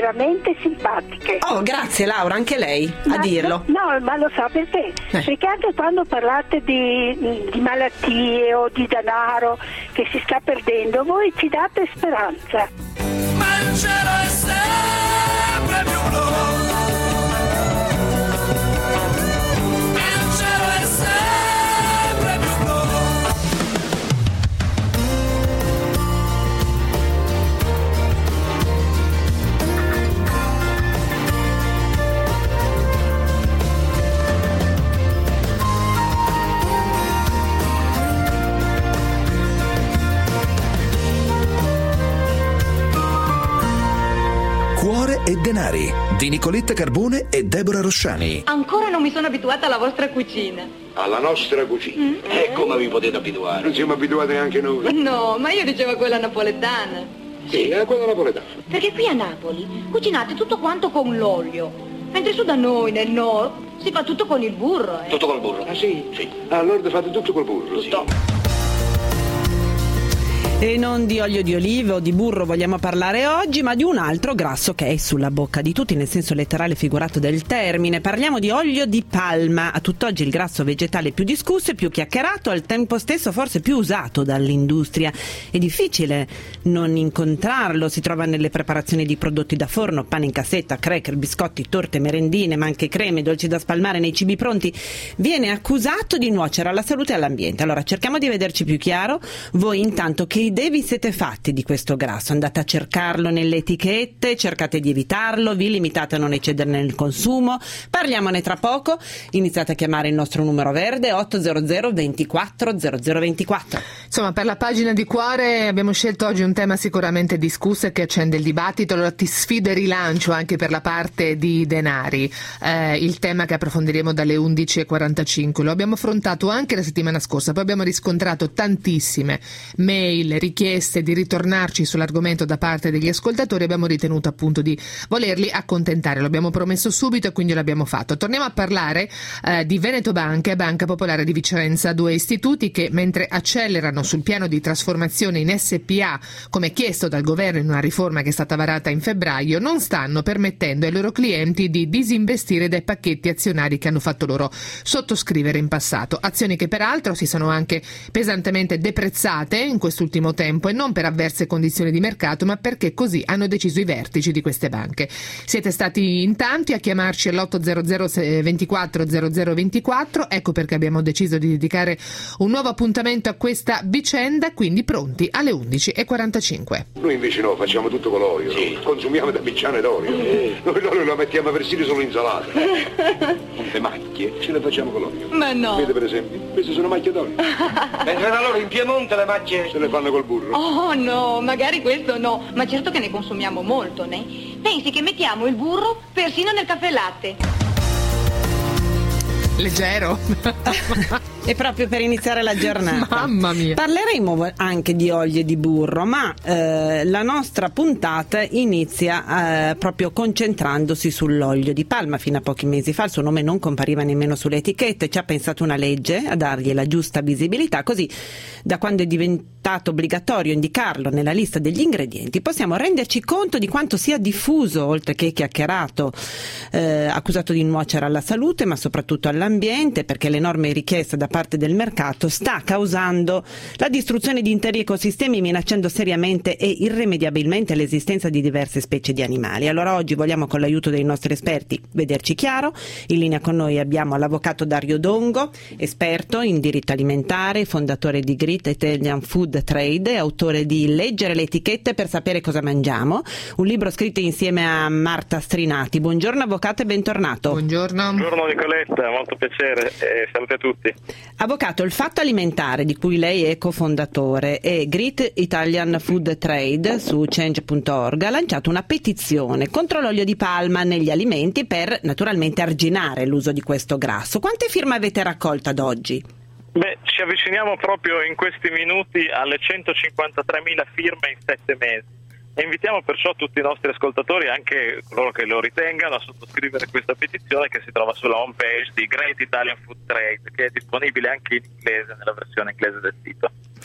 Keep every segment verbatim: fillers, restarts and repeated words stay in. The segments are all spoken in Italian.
veramente simpatiche. Oh, grazie Laura, anche lei a Ma, dirlo. No, ma lo sa perché? Eh. Perché anche quando parlate di, di malattie o di denaro che si sta perdendo, voi ci date speranza. Ma il cielo è sempre più blu. Il cielo è sempre più blu. Cuore e denari di Nicoletta Carbone e Deborah Rosciani. Ancora non mi sono abituata alla vostra cucina. Alla nostra cucina? Mm. E come vi potete abituare? Non siamo abituati neanche noi. No, ma io dicevo a quella napoletana. Sì, a quella napoletana. Perché qui a Napoli cucinate tutto quanto con l'olio, mentre su da noi, nel nord, si fa tutto con il burro. Eh. Tutto col burro? Ah sì? Sì. Ah, allora fate tutto col burro? Tutto. Sì. E non di olio di oliva o di burro vogliamo parlare oggi, ma di un altro grasso che è sulla bocca di tutti, nel senso letterale e figurato del termine. Parliamo di olio di palma, a tutt'oggi il grasso vegetale più discusso e più chiacchierato, al tempo stesso forse più usato dall'industria. È difficile non incontrarlo, si trova nelle preparazioni di prodotti da forno, pane in cassetta, cracker, biscotti, torte, merendine, ma anche creme, dolci da spalmare nei cibi pronti. Viene accusato di nuocere alla salute e all'ambiente. Allora cerchiamo di vederci più chiaro. Voi intanto che idee vi siete fatti di questo grasso? Andate a cercarlo nelle etichette, cercate di evitarlo, vi limitate a non eccederne nel consumo. Parliamone tra poco. Iniziate a chiamare il nostro numero verde otto zero zero ventiquattro zero zero ventiquattro. Insomma, per la pagina di Cuore abbiamo scelto oggi un tema sicuramente discusso e che accende il dibattito. Allora ti sfido e rilancio anche per la parte di denari, eh, il tema che approfondiremo dalle undici e quarantacinque. Lo abbiamo affrontato anche la settimana scorsa, poi abbiamo riscontrato tantissime mail, richieste di ritornarci sull'argomento da parte degli ascoltatori. Abbiamo ritenuto appunto di volerli accontentare, lo abbiamo promesso subito e quindi l'abbiamo fatto. Torniamo a parlare eh, di Veneto Banca e Banca Popolare di Vicenza, due istituti che mentre accelerano sul piano di trasformazione in S P A come chiesto dal governo in una riforma che è stata varata in febbraio, non stanno permettendo ai loro clienti di disinvestire dai pacchetti azionari che hanno fatto loro sottoscrivere in passato, azioni che peraltro si sono anche pesantemente deprezzate in quest'ultimo tempo, e non per avverse condizioni di mercato, ma perché così hanno deciso i vertici di queste banche. Siete stati in tanti a chiamarci all'otto zero zero ventiquattro zero zero ventiquattro, ecco perché abbiamo deciso di dedicare un nuovo appuntamento a questa vicenda, quindi pronti alle undici e quarantacinque. Noi invece no, facciamo tutto con l'olio, sì. No? Consumiamo da bicciane d'olio. Mm. Noi l'olio lo mettiamo persino sull'insalata. Le macchie ce le facciamo con l'olio. Ma no. Vede per esempio, queste sono macchie d'olio. Mentre da loro in Piemonte le macchie se le fanno col burro. Oh no, magari questo no, ma certo che ne consumiamo molto, né? Pensi che mettiamo il burro persino nel caffè latte. Leggero. E proprio per iniziare la giornata. Mamma mia. Parleremo anche di olio e di burro, ma eh, la nostra puntata inizia eh, proprio concentrandosi sull'olio di palma. Fino a pochi mesi fa il suo nome non compariva nemmeno sulle etichette, ci ha pensato una legge a dargli la giusta visibilità, così da quando è diventato obbligatorio indicarlo nella lista degli ingredienti possiamo renderci conto di quanto sia diffuso, oltre che chiacchierato, eh, accusato di nuocere alla salute ma soprattutto all'ambiente, perché l'enorme richiesta da parte del mercato sta causando la distruzione di interi ecosistemi, minacciando seriamente e irrimediabilmente l'esistenza di diverse specie di animali. Allora oggi vogliamo, con l'aiuto dei nostri esperti, vederci chiaro. In linea con noi abbiamo l'avvocato Dario Dongo, esperto in diritto alimentare, fondatore di Great Italian Food Trade, autore di Leggere le etichette per sapere cosa mangiamo, un libro scritto insieme a Marta Strinati. Buongiorno avvocato e bentornato. Buongiorno. Buongiorno Nicoletta, molto piacere e salute a tutti. Avvocato, il Fatto Alimentare, di cui lei è cofondatore, e Great Italian Food Trade su change punto org ha lanciato una petizione contro l'olio di palma negli alimenti per naturalmente arginare l'uso di questo grasso. Quante firme avete raccolto ad oggi? Beh, ci avviciniamo proprio in questi minuti alle centocinquantatremila firme in sette mesi. E invitiamo perciò tutti i nostri ascoltatori, anche coloro che lo ritengano, a sottoscrivere questa petizione che si trova sulla home page di Great Italian Food Trade, che è disponibile anche in inglese, nella versione inglese del sito.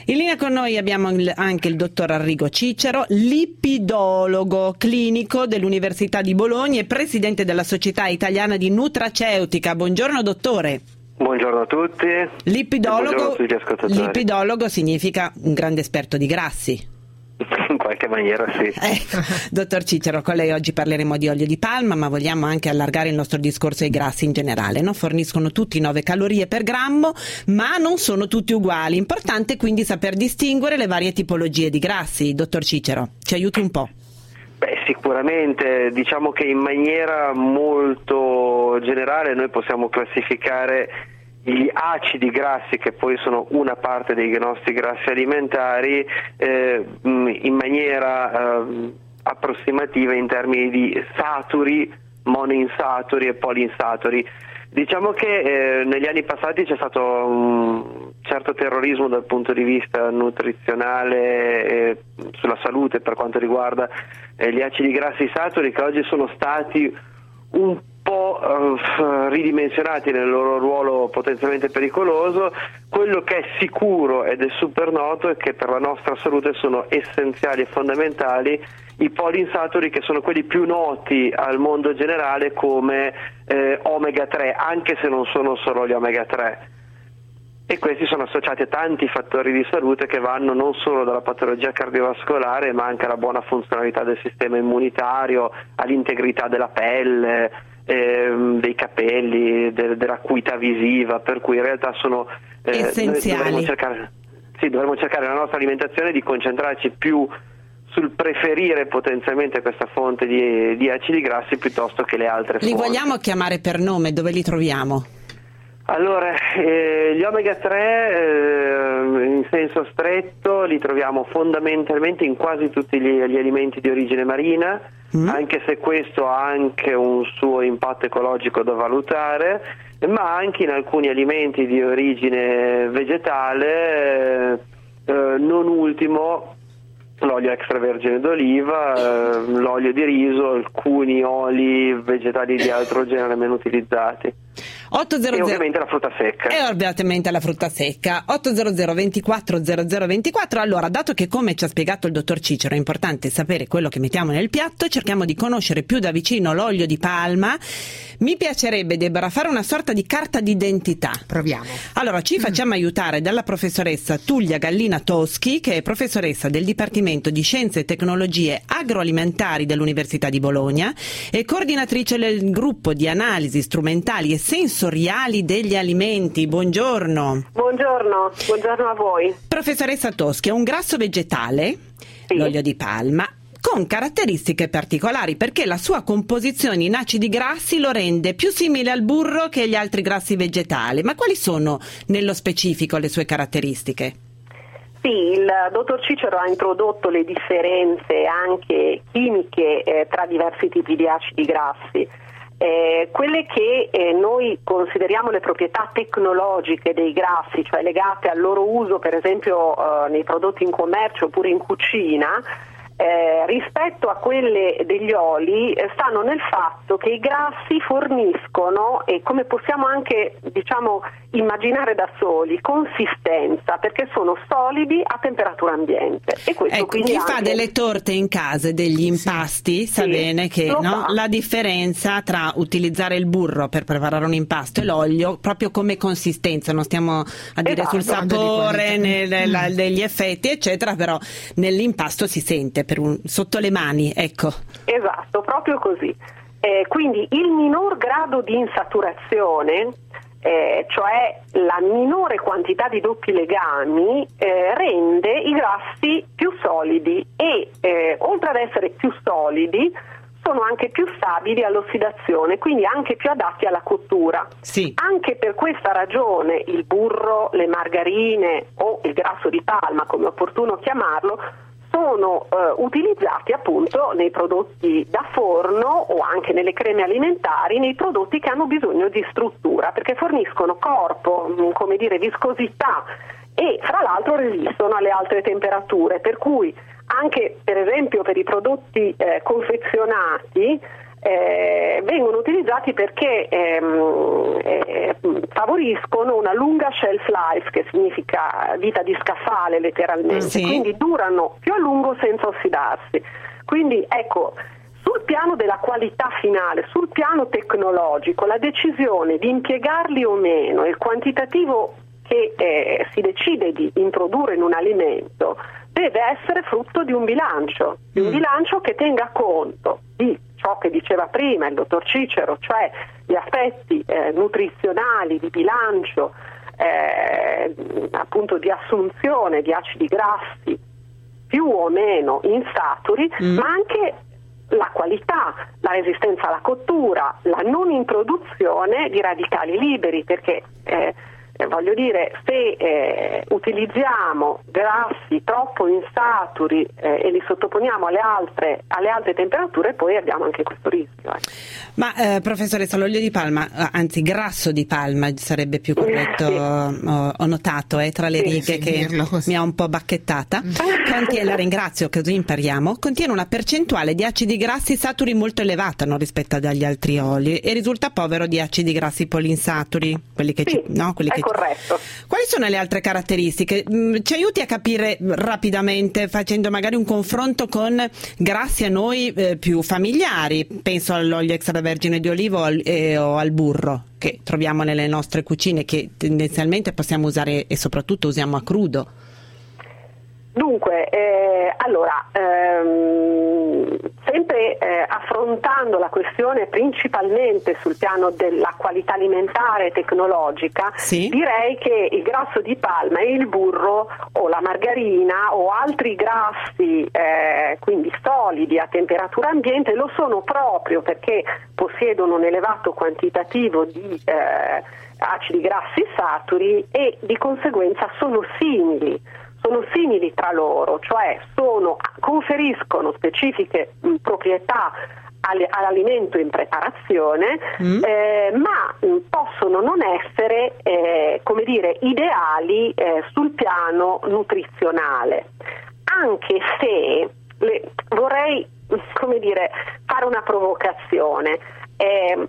In linea con noi abbiamo il- anche il dottor Arrigo Cicero, lipidologo clinico dell'Università di Bologna e presidente della Società Italiana di Nutraceutica. Buongiorno dottore. Buongiorno a tutti. Lipidologo, Buongiorno a tutti gli ascoltatori. lipidologo significa un grande esperto di grassi. In qualche maniera sì. Eh, dottor Cicero, con lei oggi parleremo di olio di palma, ma vogliamo anche allargare il nostro discorso ai grassi in generale, no? Forniscono tutti nove calorie per grammo, ma non sono tutti uguali. Importante quindi saper distinguere le varie tipologie di grassi. Dottor Cicero, ci aiuti un po'. Beh, sicuramente, diciamo che in maniera molto generale noi possiamo classificare gli acidi grassi, che poi sono una parte dei nostri grassi alimentari, eh, in maniera eh, approssimativa in termini di saturi, monoinsaturi e poliinsaturi. Diciamo che eh, negli anni passati c'è stato un certo terrorismo dal punto di vista nutrizionale e sulla salute per quanto riguarda eh, gli acidi grassi saturi, che oggi sono stati un po' uh, ridimensionati nel loro ruolo potenzialmente pericoloso. Quello che è sicuro ed è super noto è che per la nostra salute sono essenziali e fondamentali i poliinsaturi, che sono quelli più noti al mondo generale come eh, omega tre, anche se non sono solo gli omega tre. E questi sono associati a tanti fattori di salute che vanno non solo dalla patologia cardiovascolare, ma anche alla buona funzionalità del sistema immunitario, all'integrità della pelle, ehm, dei capelli, de- dell'acuità visiva, per cui in realtà sono eh, essenziali. Dovremmo cercare, sì, dovremmo cercare nella nostra alimentazione di concentrarci più sul preferire potenzialmente questa fonte di, di acidi grassi piuttosto che le altre Li fonti. vogliamo chiamare per nome, dove li troviamo? Allora, eh, gli omega tre eh, in senso stretto li troviamo fondamentalmente in quasi tutti gli, gli alimenti di origine marina, mm. anche se questo ha anche un suo impatto ecologico da valutare, ma anche in alcuni alimenti di origine vegetale, eh, eh, non ultimo l'olio extravergine d'oliva, eh, l'olio di riso, alcuni oli vegetali di altro genere meno utilizzati. ottocento E ovviamente la frutta secca. E ovviamente la frutta secca. ottocento ventiquattro zero zero ventiquattro. Allora, dato che, come ci ha spiegato il dottor Cicero, è importante sapere quello che mettiamo nel piatto, cerchiamo di conoscere più da vicino l'olio di palma. Mi piacerebbe, Deborah, fare una sorta di carta d'identità. Proviamo. Allora, ci facciamo aiutare dalla professoressa Tullia Gallina Toschi, che è professoressa del Dipartimento di Scienze e Tecnologie Agroalimentari dell'Università di Bologna e coordinatrice del gruppo di analisi strumentali e sensoriali degli alimenti. Buongiorno. Buongiorno, buongiorno a voi. Professoressa Toschi, è un grasso vegetale, Sì. l'olio di palma, con caratteristiche particolari, perché la sua composizione in acidi grassi lo rende più simile al burro che agli altri grassi vegetali. Ma quali sono nello specifico le sue caratteristiche? Sì, il dottor Cicero ha introdotto le differenze anche chimiche eh, tra diversi tipi di acidi grassi. Eh, quelle che eh, noi consideriamo le proprietà tecnologiche dei grassi, cioè legate al loro uso per esempio eh, nei prodotti in commercio oppure in cucina, Eh, rispetto a quelle degli oli eh, stanno nel fatto che i grassi forniscono, e come possiamo anche diciamo immaginare da soli, consistenza, perché sono solidi a temperatura ambiente. E questo Ecco, quindi chi anche... fa delle torte in casa e degli impasti sa Sì, bene che lo no, fa. la differenza tra utilizzare il burro per preparare un impasto e l'olio, proprio come consistenza, non stiamo a dire Esatto. sul sapore, nel, la, degli effetti eccetera, però nell'impasto si sente per un, sotto le mani, ecco. Esatto, proprio così. Eh, quindi il minor grado di insaturazione, eh, cioè la minore quantità di doppi legami, eh, rende i grassi più solidi e eh, oltre ad essere più solidi sono anche più stabili all'ossidazione, quindi anche più adatti alla cottura. Sì. Anche per questa ragione il burro, le margarine o il grasso di palma, come è opportuno chiamarlo, sono eh, utilizzati appunto nei prodotti da forno o anche nelle creme alimentari, nei prodotti che hanno bisogno di struttura, perché forniscono corpo, mh, come dire, viscosità e fra l'altro resistono alle alte temperature, per cui anche per esempio per i prodotti eh, confezionati eh, vengono utilizzati perché ehm, eh, favoriscono una lunga shelf life, che significa vita di scaffale letteralmente, sì. Quindi durano più a lungo senza ossidarsi. Quindi ecco, sul piano della qualità finale, sul piano tecnologico, la decisione di impiegarli o meno, il quantitativo che eh, si decide di introdurre in un alimento deve essere frutto di un bilancio, di un mm. bilancio che tenga conto di ciò che diceva prima il dottor Cicero, cioè gli aspetti eh, nutrizionali, di bilancio, eh, appunto di assunzione di acidi grassi più o meno insaturi, mm. ma anche la qualità, la resistenza alla cottura, la non introduzione di radicali liberi, perché eh, voglio dire, se eh, utilizziamo grassi troppo insaturi eh, e li sottoponiamo alle altre, alle alte temperature, poi abbiamo anche questo rischio. Eh. Ma eh, professoressa, l'olio di palma, anzi grasso di palma sarebbe più corretto, sì. ho, ho notato eh, tra le sì, righe sì, che mi ha un po' bacchettata, contiene, la ringrazio, così impariamo, contiene una percentuale di acidi grassi saturi molto elevata, no, rispetto agli altri oli, e risulta povero di acidi grassi polinsaturi, quelli che, sì, ci, no, quelli che corretto. Quali sono le altre caratteristiche? Ci aiuti a capire rapidamente, facendo magari un confronto con grassi a noi eh, più familiari, penso all'olio extravergine di olivo o al, eh, o al burro che troviamo nelle nostre cucine, che tendenzialmente possiamo usare e soprattutto usiamo a crudo. Dunque, eh, allora, ehm, sempre eh, affrontando la questione principalmente sul piano della qualità alimentare e tecnologica, sì. direi che il grasso di palma e il burro o la margarina o altri grassi, eh, quindi solidi a temperatura ambiente, lo sono proprio perché possiedono un elevato quantitativo di eh, acidi grassi saturi e di conseguenza sono simili. Sono simili tra loro, cioè sono, conferiscono specifiche mh, proprietà all, all'alimento in preparazione, mm. eh, ma mh, possono non essere, eh, come dire, ideali eh, sul piano nutrizionale, anche se le, vorrei, come dire, fare una provocazione. Eh,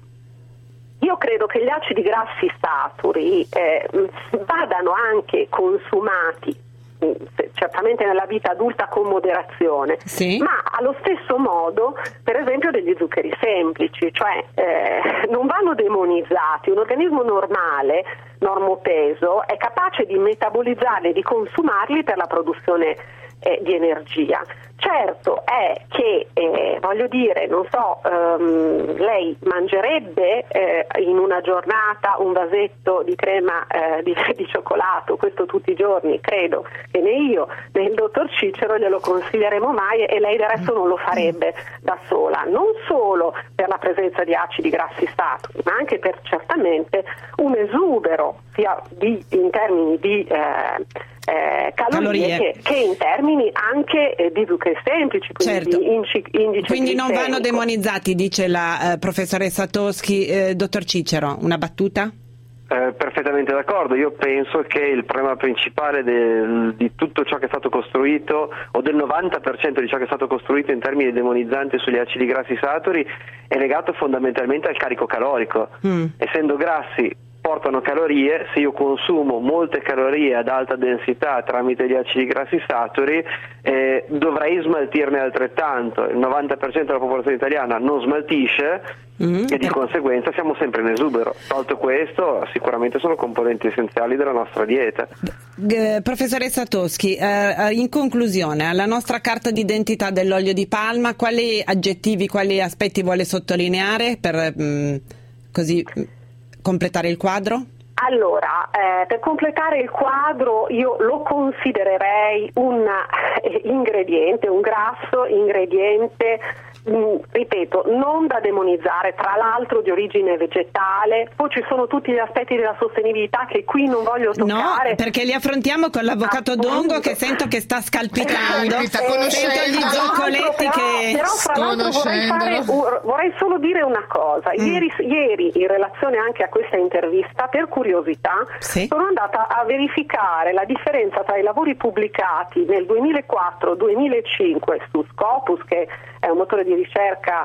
Io credo che gli acidi grassi saturi eh, vadano anche consumati certamente nella vita adulta con moderazione, sì. ma allo stesso modo per esempio degli zuccheri semplici, cioè eh, non vanno demonizzati. Un organismo normale, normopeso, è capace di metabolizzarli e di consumarli per la produzione eh, di energia. Certo è che, eh, voglio dire, non so, ehm, lei mangerebbe eh, in una giornata un vasetto di crema eh, di, di cioccolato, questo tutti i giorni? Credo che né io né il dottor Cicero glielo consiglieremo mai, e lei del resto non lo farebbe da sola, non solo per la presenza di acidi grassi saturi, ma anche per certamente un esubero sia di, in termini di eh, Eh, calorie, calorie. Che, che in termini anche eh, di zuccheri semplici, quindi certo. di inci, indice quindi non vanno glicemico. demonizzati, dice la eh, professoressa Toschi. eh, dottor Cicero, una battuta? Eh, perfettamente d'accordo. Io penso che il problema principale del, di tutto ciò che è stato costruito, o del novanta per cento di ciò che è stato costruito in termini demonizzanti sugli acidi grassi saturi, è legato fondamentalmente al carico calorico. Mm. Essendo grassi portano calorie, se io consumo molte calorie ad alta densità tramite gli acidi grassi saturi, eh, dovrei smaltirne altrettanto. Il novanta per cento della popolazione italiana non smaltisce mm, e di per... conseguenza siamo sempre in esubero. Tolto questo, sicuramente sono componenti essenziali della nostra dieta. Eh, professoressa Toschi, eh, in conclusione, alla nostra carta d'identità dell'olio di palma, quali aggettivi, quali aspetti vuole sottolineare per mh, così... completare il quadro? Allora, eh, per completare il quadro io lo considererei un eh, ingrediente, un grasso ingrediente, mh, ripeto, non da demonizzare, tra l'altro di origine vegetale. Poi ci sono tutti gli aspetti della sostenibilità che qui non voglio toccare. No, perché li affrontiamo con l'avvocato Appunto. Dongo, che sento che sta scalpitando, eh, sento gli zoccoletti però, che... Però fra l'altro vorrei, fare, vorrei solo dire una cosa. Mm. Ieri, ieri, in relazione anche a questa intervista, per curiosità, sì. sono andata a verificare la differenza tra i lavori pubblicati nel duemilaquattro duemilacinque su Scopus, che è un motore di ricerca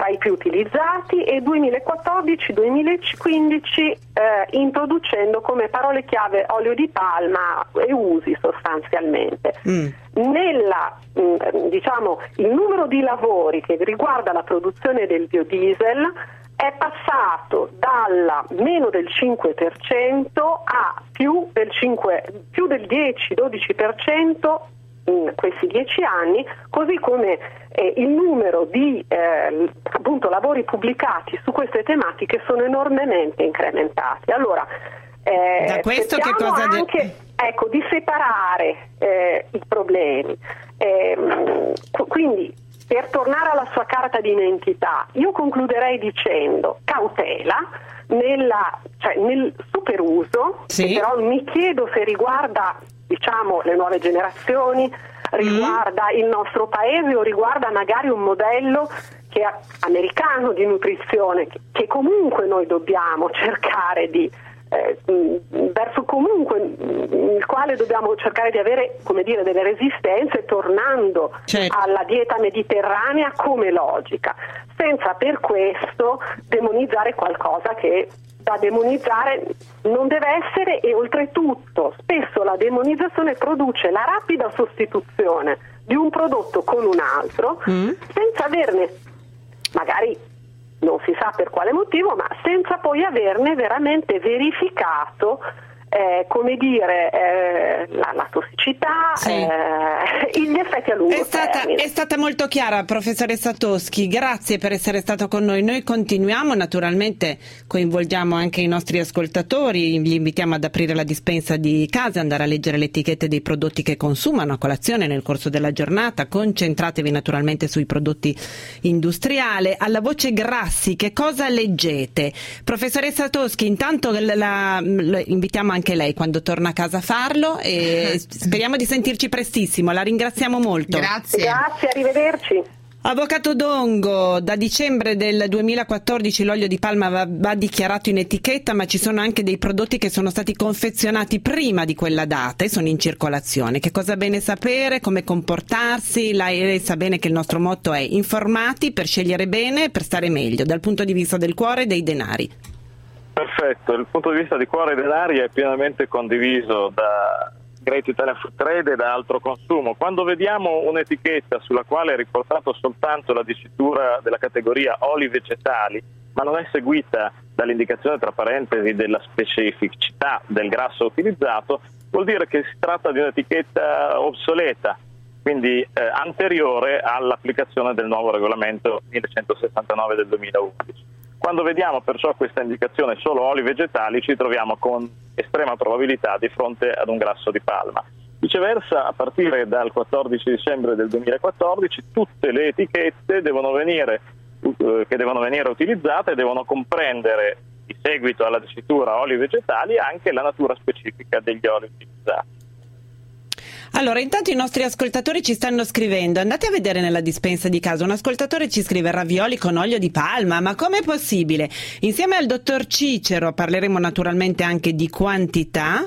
tra i più utilizzati, e duemilaquattordici duemilaquindici eh, introducendo come parole chiave olio di palma e usi sostanzialmente. Mm. Nella, mh, diciamo, il numero di lavori che riguarda la produzione del biodiesel è passato dalla meno del cinque per cento a più del, cinque, più del dieci dodici per cento in questi dieci anni, così come eh, il numero di eh, appunto lavori pubblicati su queste tematiche sono enormemente incrementati. Allora, eh, da questo che cosa anche de- ecco, di separare eh, i problemi. Eh, quindi, per tornare alla sua carta d'identità, io concluderei dicendo cautela nella, cioè nel superuso, sì. Che però mi chiedo se riguarda, diciamo, le nuove generazioni, riguarda mm. il nostro paese o riguarda magari un modello che è americano di nutrizione, che, che comunque noi dobbiamo cercare di eh, verso comunque il quale dobbiamo cercare di avere, come dire, delle resistenze, tornando certo. alla dieta mediterranea come logica, senza per questo demonizzare qualcosa che da demonizzare non deve essere, e oltretutto spesso la demonizzazione produce la rapida sostituzione di un prodotto con un altro mm. senza averne, magari non si sa per quale motivo, ma senza poi averne veramente verificato eh, come dire eh, la, la tossicità, sì. eh, gli effetti a lungo è stata, termine. È stata molto chiara, professoressa Toschi, grazie per essere stato con noi. Noi continuiamo, naturalmente coinvolgiamo anche i nostri ascoltatori, li invitiamo ad aprire la dispensa di casa, andare a leggere le etichette dei prodotti che consumano a colazione nel corso della giornata, concentratevi naturalmente sui prodotti industriali. Alla voce Grassi, che cosa leggete? Professoressa Toschi, intanto la, la, la invitiamo anche lei quando torna a casa a farlo, e speriamo di sentirci prestissimo. La ringraziamo molto. Grazie. Grazie, arrivederci. Avvocato Dongo, da dicembre del duemilaquattordici l'olio di palma va, va dichiarato in etichetta, ma ci sono anche dei prodotti che sono stati confezionati prima di quella data e sono in circolazione. Che cosa è bene sapere, come comportarsi? Lei sa bene che il nostro motto è informati per scegliere bene e per stare meglio, dal punto di vista del cuore e dei denari. Perfetto, il punto di vista di cuore e denari è pienamente condiviso da Great Italian Food Trade e da Altro Consumo. Quando vediamo un'etichetta sulla quale è riportato soltanto la dicitura della categoria oli vegetali, ma non è seguita dall'indicazione tra parentesi della specificità del grasso utilizzato, vuol dire che si tratta di un'etichetta obsoleta, quindi eh, anteriore all'applicazione del nuovo regolamento millecentosessantanove del duemilaundici. Quando vediamo perciò questa indicazione solo oli vegetali, ci troviamo con estrema probabilità di fronte ad un grasso di palma. Viceversa, a partire dal quattordici dicembre del duemilaquattordici, tutte le etichette devono venire, eh, che devono venire utilizzate devono comprendere, di seguito alla dicitura oli vegetali, anche la natura specifica degli oli utilizzati. Allora, intanto i nostri ascoltatori ci stanno scrivendo, andate a vedere nella dispensa di casa. Un ascoltatore ci scrive: ravioli con olio di palma, ma com'è possibile? Insieme al dottor Cicero parleremo naturalmente anche di quantità,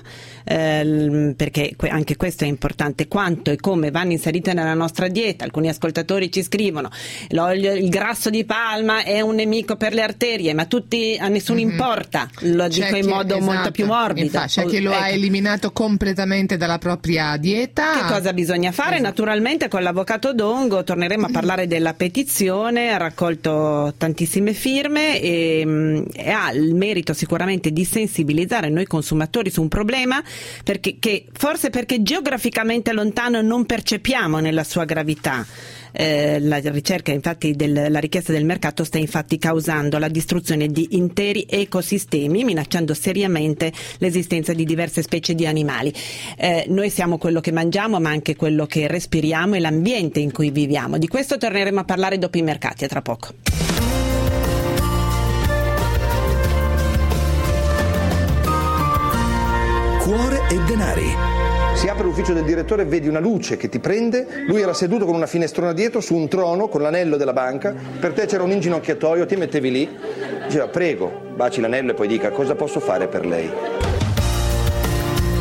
eh, perché anche questo è importante, quanto e come vanno inserite nella nostra dieta. Alcuni ascoltatori ci scrivono: l'olio, il grasso di palma è un nemico per le arterie, ma tutti, a nessuno mm-hmm. importa, lo c'è dico in chi, modo esatto, molto più morbido. Infatti, c'è chi lo ecco. ha eliminato completamente dalla propria dieta. Che cosa bisogna fare? Esatto. Naturalmente con l'avvocato Dongo torneremo a parlare della petizione, ha raccolto tantissime firme e, e ha il merito sicuramente di sensibilizzare noi consumatori su un problema perché, che forse perché geograficamente lontano non percepiamo nella sua gravità. Eh, la ricerca infatti del, la richiesta del mercato sta infatti causando la distruzione di interi ecosistemi, minacciando seriamente l'esistenza di diverse specie di animali. Eh, noi siamo quello che mangiamo, ma anche quello che respiriamo e l'ambiente in cui viviamo. Di questo torneremo a parlare dopo i mercati, a tra poco. Cuore e denari. Si apre l'ufficio del direttore e vedi una luce che ti prende, lui era seduto con una finestrona dietro su un trono con l'anello della banca, per te c'era un inginocchiatoio, ti mettevi lì, diceva prego, baci l'anello e poi dica cosa posso fare per lei.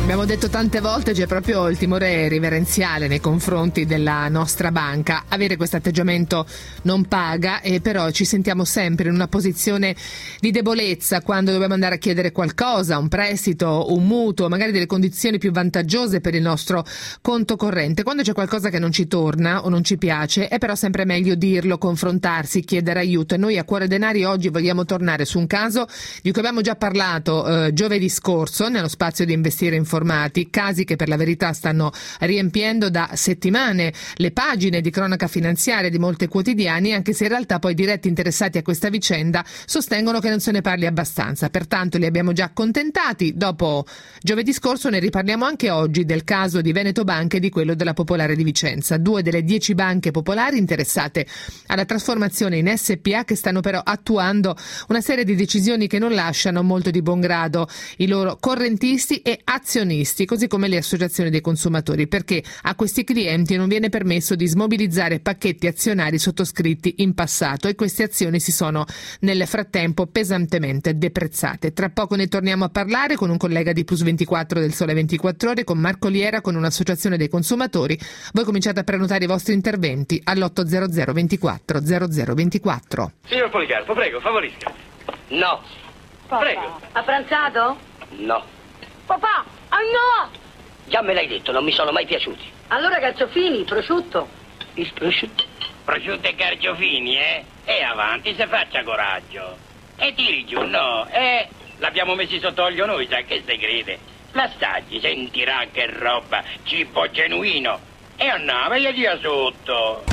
Abbiamo detto tante volte, c'è proprio il timore riverenziale nei confronti della nostra banca. Avere questo atteggiamento non paga, e però ci sentiamo sempre in una posizione di debolezza quando dobbiamo andare a chiedere qualcosa, un prestito, un mutuo, magari delle condizioni più vantaggiose per il nostro conto corrente. Quando c'è qualcosa che non ci torna o non ci piace, è però sempre meglio dirlo, confrontarsi, chiedere aiuto. E noi a Cuore Denari oggi vogliamo tornare su un caso di cui abbiamo già parlato eh, giovedì scorso nello spazio di Investire Informati, casi che per la verità stanno riempiendo da settimane le pagine di cronaca finanziaria di molti quotidiani, anche se in realtà poi i diretti interessati a questa vicenda sostengono che non se ne parli abbastanza. Pertanto li abbiamo già accontentati. Dopo giovedì scorso ne riparliamo anche oggi del caso di Veneto Banca e di quello della Popolare di Vicenza, due delle dieci banche popolari interessate alla trasformazione in S P A, che stanno però attuando una serie di decisioni che non lasciano molto di buon grado i loro correntisti e azionisti, così come le associazioni dei consumatori, perché a questi clienti non viene permesso di smobilizzare pacchetti azionari sottoscritti in passato, e queste azioni si sono nel frattempo pesantemente deprezzate. Tra poco ne torniamo a parlare con un collega di Plus ventiquattro del Sole ventiquattro Ore, con Marco Liera, con un'associazione dei consumatori. Voi cominciate a prenotare i vostri interventi all'ottocento ventiquattro zero zero ventiquattro. Signor Policarpo, prego, favorisca. No. Papà. Prego. Ha pranzato? No. Papà, ah no! Già me l'hai detto, non mi sono mai piaciuti. Allora carciofini, prosciutto. Il prosciutto? Prosciutto e carciofini, eh? E avanti, se faccia coraggio. E tiri giù, no? Eh, l'abbiamo messi sotto olio noi, sa che se crede. L'assaggi, sentirà che roba, cibo genuino. E annava, io dia sotto.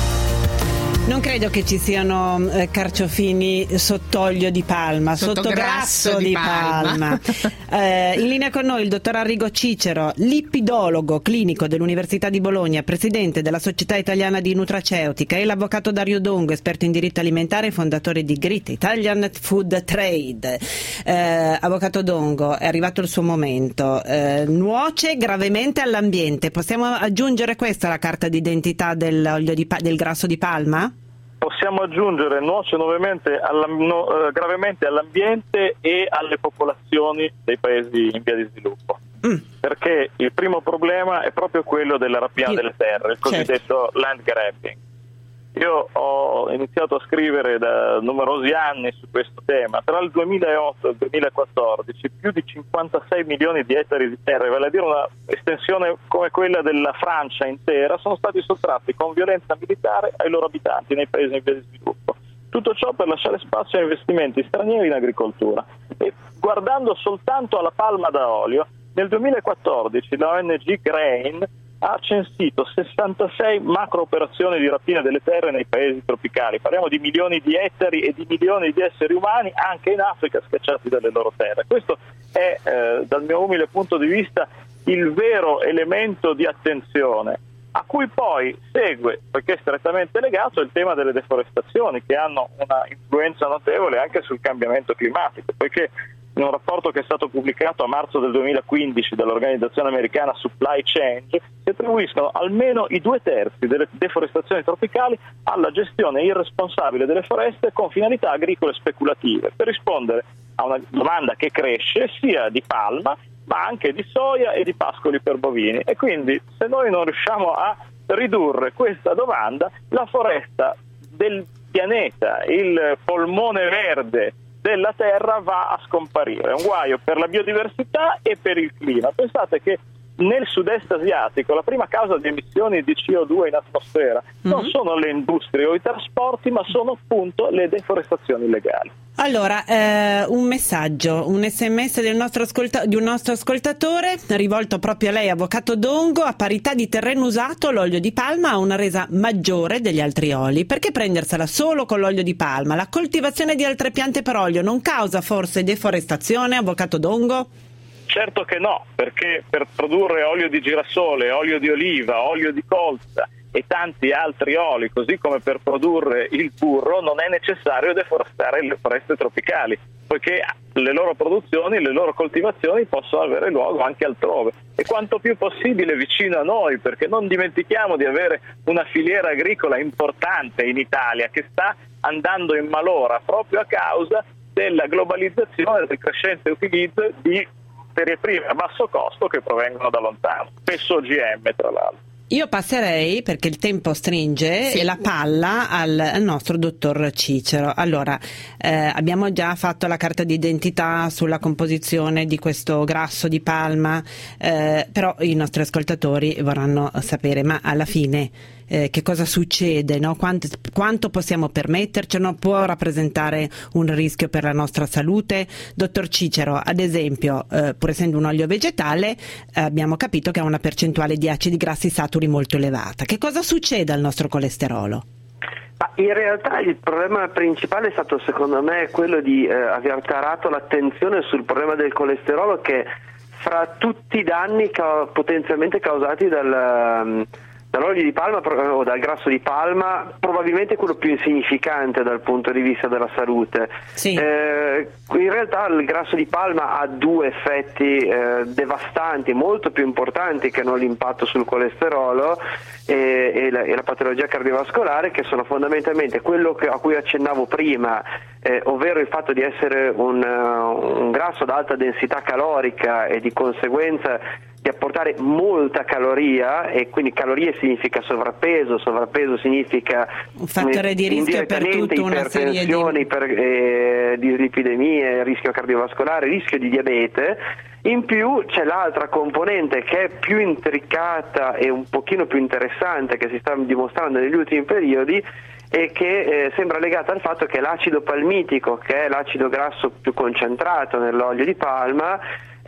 Non credo che ci siano eh, carciofini sott'olio di palma, sotto, sotto grasso, grasso di, di palma. palma. eh, in linea con noi il dottor Arrigo Cicero, lipidologo clinico dell'Università di Bologna, presidente della Società Italiana di Nutraceutica, e l'avvocato Dario Dongo, esperto in diritto alimentare e fondatore di G R I T, Italian Food Trade. Eh, avvocato Dongo, è arrivato il suo momento. Eh, nuoce gravemente all'ambiente. Possiamo aggiungere questa alla carta d'identità dell'olio di pa- del grasso di palma? Possiamo aggiungere nuoce nuovamente alla, no, eh, gravemente all'ambiente e alle popolazioni dei paesi in via di sviluppo. Mm. Perché il primo problema è proprio quello della rapina Io, delle terre, il cosiddetto certo. land grabbing. Io ho iniziato a scrivere da numerosi anni su questo tema. Tra il duemilaotto e il duemilaquattordici più di cinquantasei milioni di ettari di terra, vale a dire una estensione come quella della Francia intera, sono stati sottratti con violenza militare ai loro abitanti nei paesi in via di sviluppo. Tutto ciò per lasciare spazio a investimenti stranieri in agricoltura. E guardando soltanto alla palma da olio, nel duemilaquattordici la O N G Grain ha censito sessantasei macro operazioni di rapina delle terre nei paesi tropicali. Parliamo di milioni di ettari e di milioni di esseri umani anche in Africa scacciati dalle loro terre. Questo è, eh, dal mio umile punto di vista, il vero elemento di attenzione, a cui poi segue, perché è strettamente legato, il tema delle deforestazioni, che hanno una influenza notevole anche sul cambiamento climatico, poiché in un rapporto che è stato pubblicato a marzo del duemilaquindici dall'organizzazione americana Supply Chain, si attribuiscono almeno i due terzi delle deforestazioni tropicali alla gestione irresponsabile delle foreste con finalità agricole speculative, per rispondere a una domanda che cresce sia di palma ma anche di soia e di pascoli per bovini. E quindi se noi non riusciamo a ridurre questa domanda, la foresta del pianeta, il polmone verde della terra, va a scomparire. È un guaio per la biodiversità e per il clima. Pensate che nel sud-est asiatico la prima causa di emissioni di C O due in atmosfera mm-hmm. non sono le industrie o i trasporti, ma sono appunto le deforestazioni illegali. Allora, eh, un messaggio, un sms del nostro ascolta- di un nostro ascoltatore rivolto proprio a lei, avvocato Dongo. A parità di terreno usato, l'olio di palma ha una resa maggiore degli altri oli. Perché prendersela solo con l'olio di palma? La coltivazione di altre piante per olio non causa forse deforestazione, avvocato Dongo? Certo che no, perché per produrre olio di girasole, olio di oliva, olio di colza e tanti altri oli, così come per produrre il burro, non è necessario deforestare le foreste tropicali, poiché le loro produzioni, le loro coltivazioni possono avere luogo anche altrove, e quanto più possibile vicino a noi, perché non dimentichiamo di avere una filiera agricola importante in Italia che sta andando in malora proprio a causa della globalizzazione, del crescente utilizzo di materie prime a basso costo che provengono da lontano, spesso O G M tra l'altro. Io passerei, perché il tempo stringe, sì, la palla al, al nostro dottor Cicero. Allora, eh, abbiamo già fatto la carta d'identità sulla composizione di questo grasso di palma, eh, però i nostri ascoltatori vorranno sapere, ma alla fine eh, che cosa succede, no? Quanto, quanto possiamo permettercelo? Può rappresentare un rischio per la nostra salute? Dottor Cicero, ad esempio, eh, pur essendo un olio vegetale, eh, abbiamo capito che ha una percentuale di acidi grassi saturi molto elevata. Che cosa succede al nostro colesterolo? Ma in realtà il problema principale è stato, secondo me, quello di eh, aver tarato l'attenzione sul problema del colesterolo, che fra tutti i danni ca- potenzialmente causati dal... Um, dall'olio di palma o dal grasso di palma, probabilmente quello più insignificante dal punto di vista della salute. Sì. Eh, in realtà il grasso di palma ha due effetti eh, devastanti, molto più importanti che non l'impatto sul colesterolo e, e, la, e la patologia cardiovascolare, che sono fondamentalmente quello che, a cui accennavo prima, eh, ovvero il fatto di essere un, uh, un grasso ad alta densità calorica e di conseguenza di apportare molta caloria, e quindi calorie significa sovrappeso, sovrappeso significa un fattore di rischio per tutta una serie di iper, eh, dislipidemie, rischio cardiovascolare, rischio di diabete. In più c'è l'altra componente che è più intricata e un pochino più interessante, che si sta dimostrando negli ultimi periodi, e che eh, sembra legata al fatto che l'acido palmitico, che è l'acido grasso più concentrato nell'olio di palma,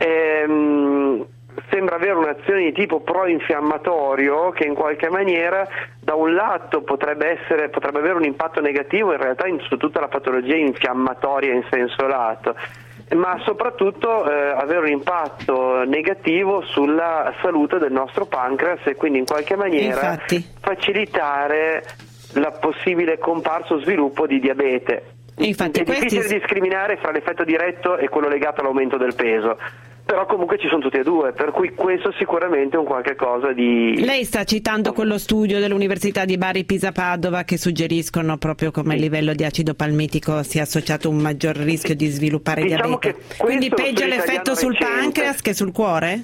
ehm, sembra avere un'azione di tipo pro-infiammatorio, che in qualche maniera da un lato potrebbe essere potrebbe avere un impatto negativo in realtà in, su tutta la patologia infiammatoria in senso lato, ma soprattutto eh, avere un impatto negativo sulla salute del nostro pancreas, e quindi in qualche maniera Infatti. facilitare la possibile comparso o sviluppo di diabete. Infatti, è difficile questi... discriminare fra l'effetto diretto e quello legato all'aumento del peso, però comunque ci sono tutti e due, per cui questo sicuramente è un qualche cosa di... Lei sta citando quello studio dell'Università di Bari, Pisa, Padova, che suggeriscono proprio come il livello di acido palmitico sia associato a un maggior rischio di sviluppare diciamo diabete. Quindi peggio l'effetto sul recente. pancreas che sul cuore?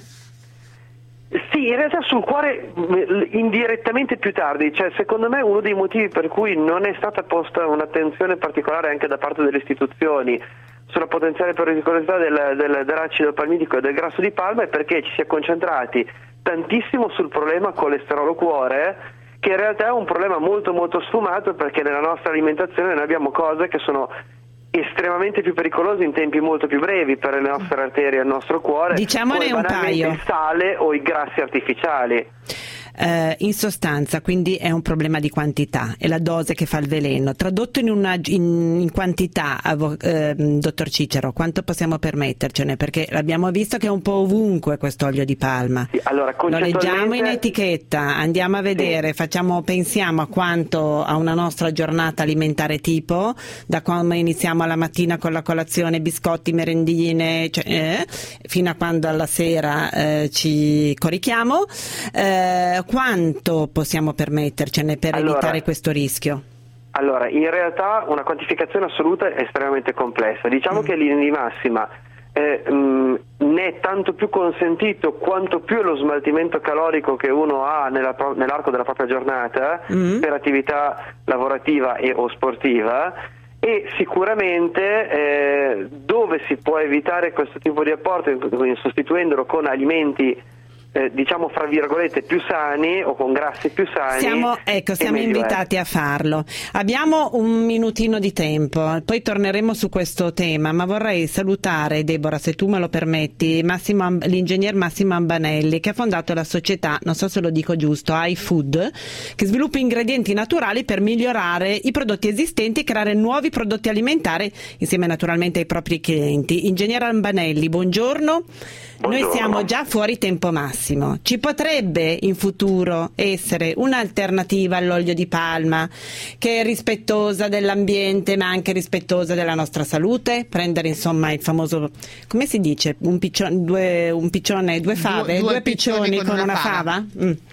Sì, in realtà sul cuore indirettamente più tardi, cioè secondo me uno dei motivi per cui non è stata posta un'attenzione particolare anche da parte delle istituzioni sulla potenziale pericolosità del, del, dell'acido palmitico e del grasso di palma è perché ci si è concentrati tantissimo sul problema colesterolo-cuore, che in realtà è un problema molto molto sfumato, perché nella nostra alimentazione noi abbiamo cose che sono estremamente più pericolose in tempi molto più brevi per le nostre arterie e il nostro cuore. Diciamone un paio. Il sale o i grassi artificiali. Uh, in sostanza, quindi è un problema di quantità, è la dose che fa il veleno. Tradotto in, una, in, in quantità, uh, dottor Cicero, quanto possiamo permettercene? Perché abbiamo visto che è un po' ovunque questo olio di palma. Sì, allora, lo leggiamo in etichetta, andiamo a vedere, sì. facciamo, pensiamo a quanto a una nostra giornata alimentare tipo, da quando iniziamo alla mattina con la colazione, biscotti, merendine, cioè, eh, fino a quando alla sera eh, ci corichiamo. Eh, quanto possiamo permettercene per allora, evitare questo rischio? Allora, in realtà una quantificazione assoluta è estremamente complessa. Diciamo mm. che in linea di massima eh, mh, ne è tanto più consentito quanto più è lo smaltimento calorico che uno ha nella, nell'arco della propria giornata mm. per attività lavorativa e o sportiva, e sicuramente eh, dove si può evitare questo tipo di apporto, sostituendolo con alimenti Eh, diciamo fra virgolette più sani o con grassi più sani. Siamo, ecco, siamo invitati è. a farlo. Abbiamo un minutino di tempo, poi torneremo su questo tema, ma vorrei salutare, Deborah, se tu me lo permetti, Massimo, l'ingegner Massimo Ambanelli, che ha fondato la società, non so se lo dico giusto, iFood, che sviluppa ingredienti naturali per migliorare i prodotti esistenti e creare nuovi prodotti alimentari insieme naturalmente ai propri clienti. Ingegner Ambanelli, buongiorno. Buongiorno. Noi siamo già fuori tempo massimo. Ci potrebbe in futuro essere un'alternativa all'olio di palma che è rispettosa dell'ambiente ma anche rispettosa della nostra salute? Prendere insomma il famoso, come si dice, un piccione, due, un piccione, due fave, due, due due piccioni, piccioni con, con una, una fava? fava? Mm.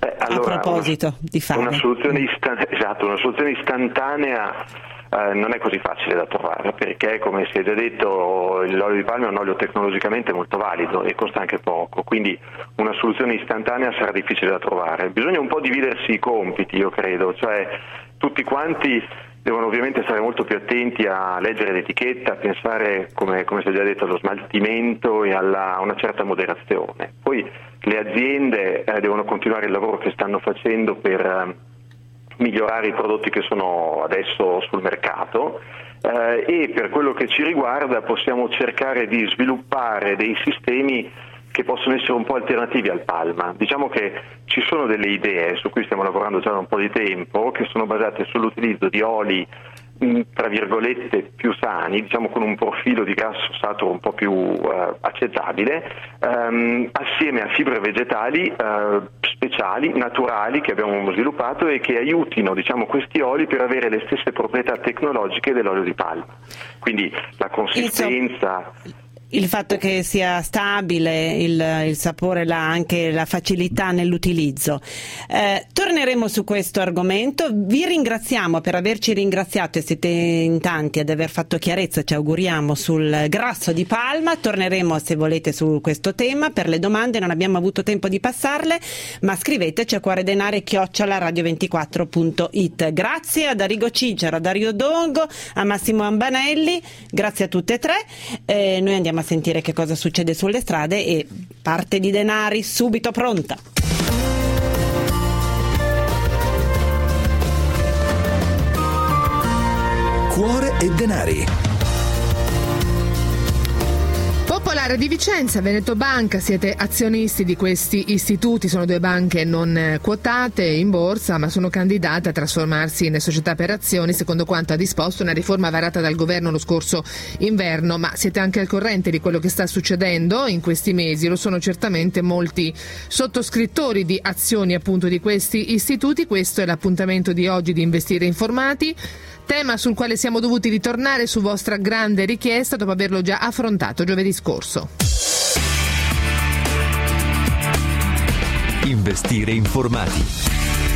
Beh, allora, a proposito una, di fame. Una soluzione, istan- esatto, una soluzione istantanea eh, non è così facile da trovare, perché come si è già detto l'olio di palma è un olio tecnologicamente molto valido e costa anche poco, quindi una soluzione istantanea sarà difficile da trovare. Bisogna un po' dividersi i compiti, io credo, cioè tutti quanti devono ovviamente stare molto più attenti a leggere l'etichetta, a pensare, come, come si è già detto, allo smaltimento e alla, a una certa moderazione. Poi le aziende eh, devono continuare il lavoro che stanno facendo per eh, migliorare i prodotti che sono adesso sul mercato eh, e per quello che ci riguarda possiamo cercare di sviluppare dei sistemi che possono essere un po' alternativi al palma. Diciamo che ci sono delle idee su cui stiamo lavorando già da un po' di tempo, che sono basate sull'utilizzo di oli mh, tra virgolette più sani, diciamo con un profilo di grasso saturo un po' più uh, accettabile, um, assieme a fibre vegetali uh, speciali, naturali, che abbiamo sviluppato e che aiutino, diciamo, questi oli per avere le stesse proprietà tecnologiche dell'olio di palma. Quindi la consistenza... Il fatto che sia stabile, il, il sapore, la, anche la facilità nell'utilizzo. Eh, torneremo su questo argomento. Vi ringraziamo per averci ringraziato e siete in tanti ad aver fatto chiarezza, ci auguriamo, sul grasso di palma. Torneremo, se volete, su questo tema. Per le domande non abbiamo avuto tempo di passarle, ma scriveteci a cuoredenare chiocciola radio ventiquattro punto it. Grazie ad Arrigo Cicero, a Dario Dongo, a Massimo Ambanelli, grazie a tutte e tre. Eh, noi andiamo a sentire che cosa succede sulle strade e parte di Denari subito pronta. Cuore e Denari. Popolare di Vicenza, Veneto Banca, siete azionisti di questi istituti, sono due banche non quotate in borsa ma sono candidate a trasformarsi in società per azioni secondo quanto ha disposto una riforma varata dal governo lo scorso inverno, ma siete anche al corrente di quello che sta succedendo in questi mesi? Lo sono certamente molti sottoscrittori di azioni appunto di questi istituti. Questo è l'appuntamento di oggi di Investire Informati, tema sul quale siamo dovuti ritornare su vostra grande richiesta dopo averlo già affrontato giovedì scorso. Investire Informati.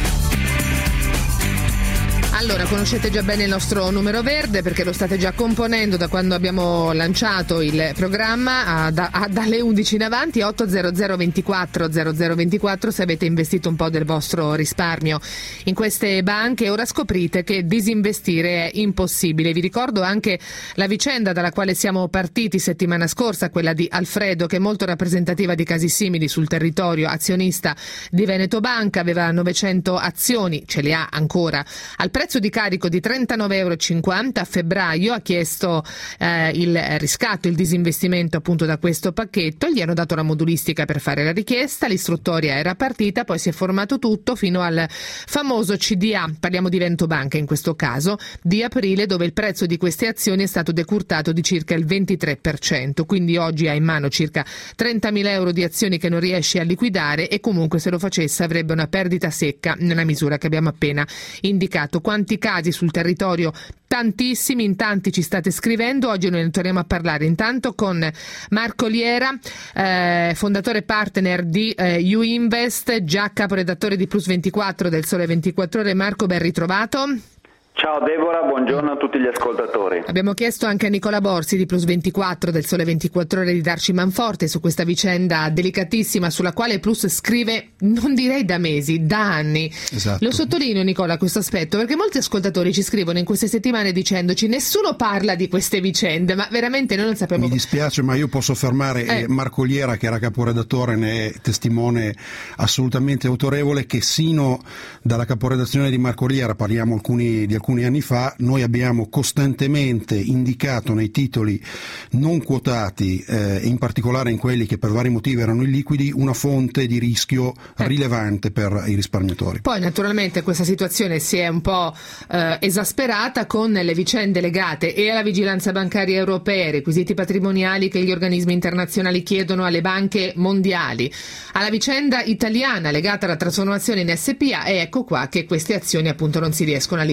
Allora, conoscete già bene il nostro numero verde perché lo state già componendo da quando abbiamo lanciato il programma a, da, a, dalle undici in avanti. Otto zero zero ventiquattro zero zero ventiquattro se avete investito un po' del vostro risparmio in queste banche. Ora scoprite che disinvestire è impossibile. Vi ricordo anche la vicenda dalla quale siamo partiti settimana scorsa, quella di Alfredo, che è molto rappresentativa di casi simili sul territorio, azionista di Veneto Banca, aveva novecento azioni, ce le ha ancora al prezzo di carico di trentanove virgola cinquanta euro. A febbraio ha chiesto eh, il riscatto, il disinvestimento appunto da questo pacchetto, gli hanno dato la modulistica per fare la richiesta, l'istruttoria era partita, poi si è formato tutto fino al famoso C D A, parliamo di Veneto Banca in questo caso, di aprile, dove il prezzo di queste azioni è stato decurtato di circa il ventitré per cento, quindi oggi ha in mano circa trentamila euro di azioni che non riesce a liquidare e comunque se lo facesse avrebbe una perdita secca nella misura che abbiamo appena indicato. Quanti casi sul territorio? Tantissimi, in tanti ci state scrivendo. Oggi noi ne torniamo a parlare intanto con Marco Liera, eh, fondatore partner di eh, U-Invest, già caporedattore di Plus ventiquattro del Sole ventiquattro Ore. Marco, ben ritrovato. Ciao Deborah, buongiorno a tutti gli ascoltatori. Abbiamo chiesto anche a Nicola Borsi di Plus ventiquattro del Sole ventiquattro Ore di darci manforte su questa vicenda delicatissima sulla quale Plus scrive, non direi da mesi, da anni. Esatto. Lo sottolineo, Nicola, questo aspetto, perché molti ascoltatori ci scrivono in queste settimane dicendoci nessuno parla di queste vicende, ma veramente noi non sappiamo. Mi dispiace, ma io posso affermare, eh. Marco Liera, che era caporedattore, ne è testimone assolutamente autorevole, che sino dalla caporedazione di Marco Liera, parliamo alcuni, di alcuni anni fa, noi abbiamo costantemente indicato nei titoli non quotati, eh, in particolare in quelli che per vari motivi erano illiquidi, una fonte di rischio eh. rilevante per i risparmiatori. Poi naturalmente questa situazione si è un po' eh, esasperata con le vicende legate e alla vigilanza bancaria europea, ai requisiti patrimoniali che gli organismi internazionali chiedono alle banche mondiali, alla vicenda italiana legata alla trasformazione in S P A, e ecco qua che queste azioni appunto non si riescono a liquidare.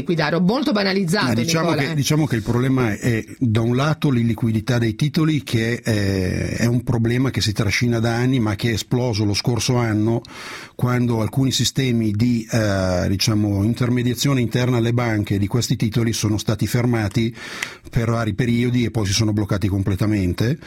molto banalizzato. Diciamo Nicola, che, eh. diciamo che il problema è, da un lato, l'illiquidità dei titoli, che è, è un problema che si trascina da anni, ma che è esploso lo scorso anno quando alcuni sistemi di eh, diciamo intermediazione interna alle banche di questi titoli sono stati fermati per vari periodi e poi si sono bloccati completamente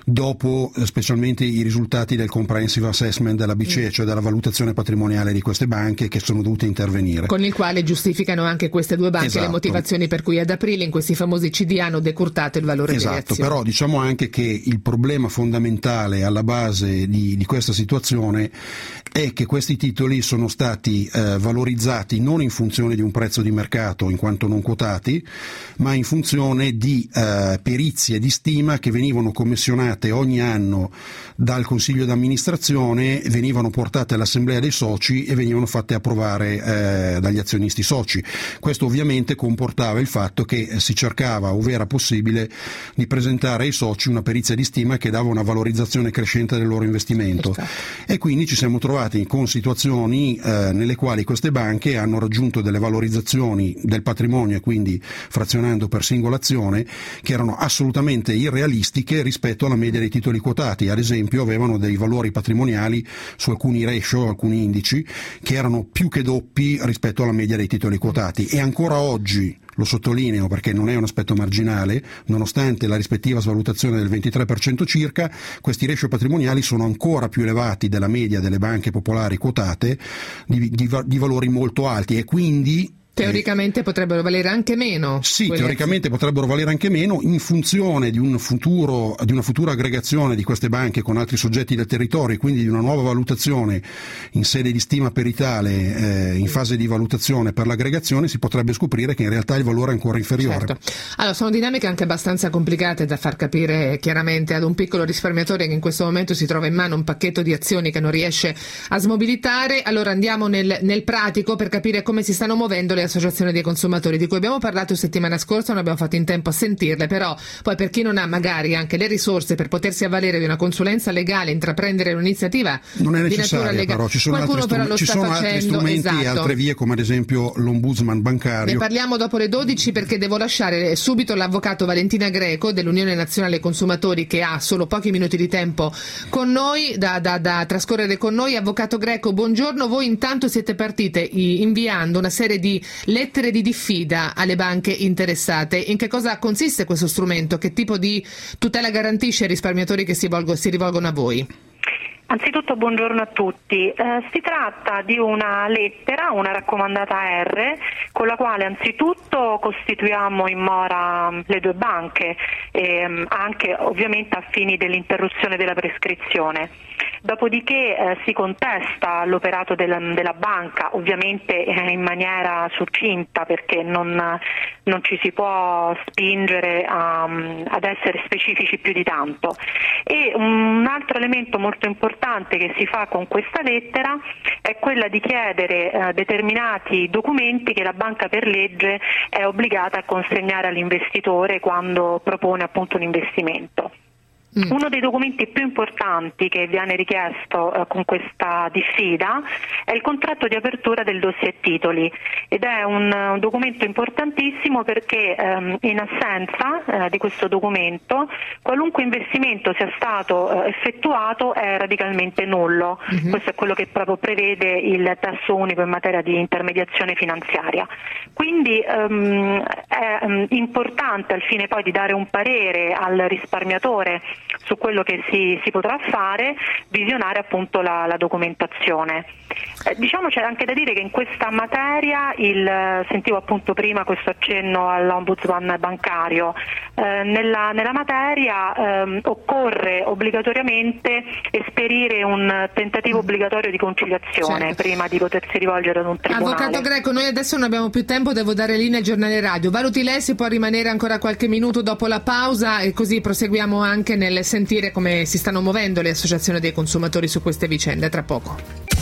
dopo specialmente i risultati del comprehensive assessment della B C E, mm. cioè della valutazione patrimoniale di queste banche, che sono dovute intervenire. Con il quale giustificano anche queste due banche esatto. le motivazioni per cui ad aprile in questi famosi C D hanno decurtato il valore esatto, delle azioni. Però diciamo anche che il problema fondamentale alla base di, di questa situazione è che questi titoli sono stati eh, valorizzati non in funzione di un prezzo di mercato in quanto non quotati, ma in funzione di eh, perizie di stima che venivano commissionate ogni anno dal Consiglio d'amministrazione, venivano portate all'Assemblea dei soci e venivano fatte approvare eh, dagli azionisti soci. Questo ovviamente comportava il fatto che si cercava, ove era possibile, di presentare ai soci una perizia di stima che dava una valorizzazione crescente del loro investimento. E quindi ci siamo trovati con situazioni eh, nelle quali queste banche hanno raggiunto delle valorizzazioni del patrimonio, e quindi frazionando per singola azione, che erano assolutamente irrealistiche rispetto alla media dei titoli quotati. Ad esempio avevano dei valori patrimoniali su alcuni ratio, alcuni indici, che erano più che doppi rispetto alla media dei titoli quotati, e ancora oggi, lo sottolineo perché non è un aspetto marginale, nonostante la rispettiva svalutazione del ventitré per cento circa, questi ratio patrimoniali sono ancora più elevati della media delle banche popolari quotate, di, di, di valori molto alti, e quindi teoricamente potrebbero valere anche meno. Sì, teoricamente azioni. potrebbero valere anche meno in funzione di un futuro, di una futura aggregazione di queste banche con altri soggetti del territorio, e quindi di una nuova valutazione in sede di stima peritale, eh, in fase di valutazione per l'aggregazione, si potrebbe scoprire che in realtà il valore è ancora inferiore. Certo. Allora, sono dinamiche anche abbastanza complicate da far capire chiaramente ad un piccolo risparmiatore che in questo momento si trova in mano un pacchetto di azioni che non riesce a smobilitare. Allora andiamo nel, nel pratico per capire come si stanno muovendo le associazioni dei consumatori, di cui abbiamo parlato settimana scorsa, non abbiamo fatto in tempo a sentirle, però poi per chi non ha magari anche le risorse per potersi avvalere di una consulenza legale, intraprendere un'iniziativa non è di natura legale, però ci sono, qualcuno altri, però lo ci sta sono facendo, altri strumenti esatto. e altre vie, come ad esempio l'ombudsman bancario. Ne parliamo dopo le dodici, perché devo lasciare subito l'avvocato Valentina Greco dell'Unione Nazionale Consumatori, che ha solo pochi minuti di tempo con noi da, da, da trascorrere con noi. Avvocato Greco, buongiorno. Voi intanto siete partite inviando una serie di lettere di diffida alle banche interessate. In che cosa consiste questo strumento? Che tipo di tutela garantisce ai risparmiatori che si, volgo, si rivolgono a voi? Anzitutto buongiorno a tutti. Eh, si tratta di una lettera, una raccomandata R, con la quale anzitutto costituiamo in mora le due banche, ehm, anche ovviamente a fini dell'interruzione della prescrizione. Dopodiché eh, si contesta l'operato della, della banca, ovviamente eh, in maniera succinta, perché non, non ci si può spingere a, ad essere specifici più di tanto. E un altro elemento molto importante che si fa con questa lettera è quella di chiedere eh, determinati documenti che la banca per legge è obbligata a consegnare all'investitore quando propone appunto un investimento. Mm. Uno dei documenti più importanti che viene richiesto eh, con questa diffida è il contratto di apertura del dossier titoli, ed è un, un documento importantissimo perché ehm, in assenza eh, di questo documento qualunque investimento sia stato eh, effettuato è radicalmente nullo. Mm-hmm. Questo è quello che proprio prevede il testo unico in materia di intermediazione finanziaria. Quindi ehm, è ehm, importante, al fine poi di dare un parere al risparmiatore su quello che si, si potrà fare, visionare appunto la, la documentazione. Eh, diciamo c'è anche da dire che in questa materia, il, sentivo appunto prima questo accenno all'ombudsman bancario, eh, nella, nella materia ehm, occorre obbligatoriamente esperire un tentativo obbligatorio di conciliazione, certo, prima di potersi rivolgere ad un tribunale. Avvocato Greco, noi adesso non abbiamo più tempo, devo dare linea al giornale radio. Valuti lei, si può rimanere ancora qualche minuto dopo la pausa, e così proseguiamo anche nel sentire come si stanno muovendo le associazioni dei consumatori su queste vicende. Tra poco.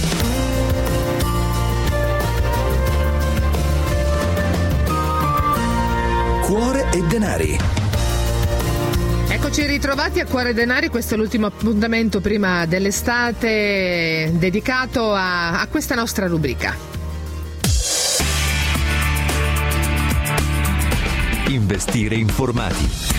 Cuore e denari. Eccoci ritrovati a Cuore Denari, questo è l'ultimo appuntamento prima dell'estate dedicato a, a questa nostra rubrica. Investire informati.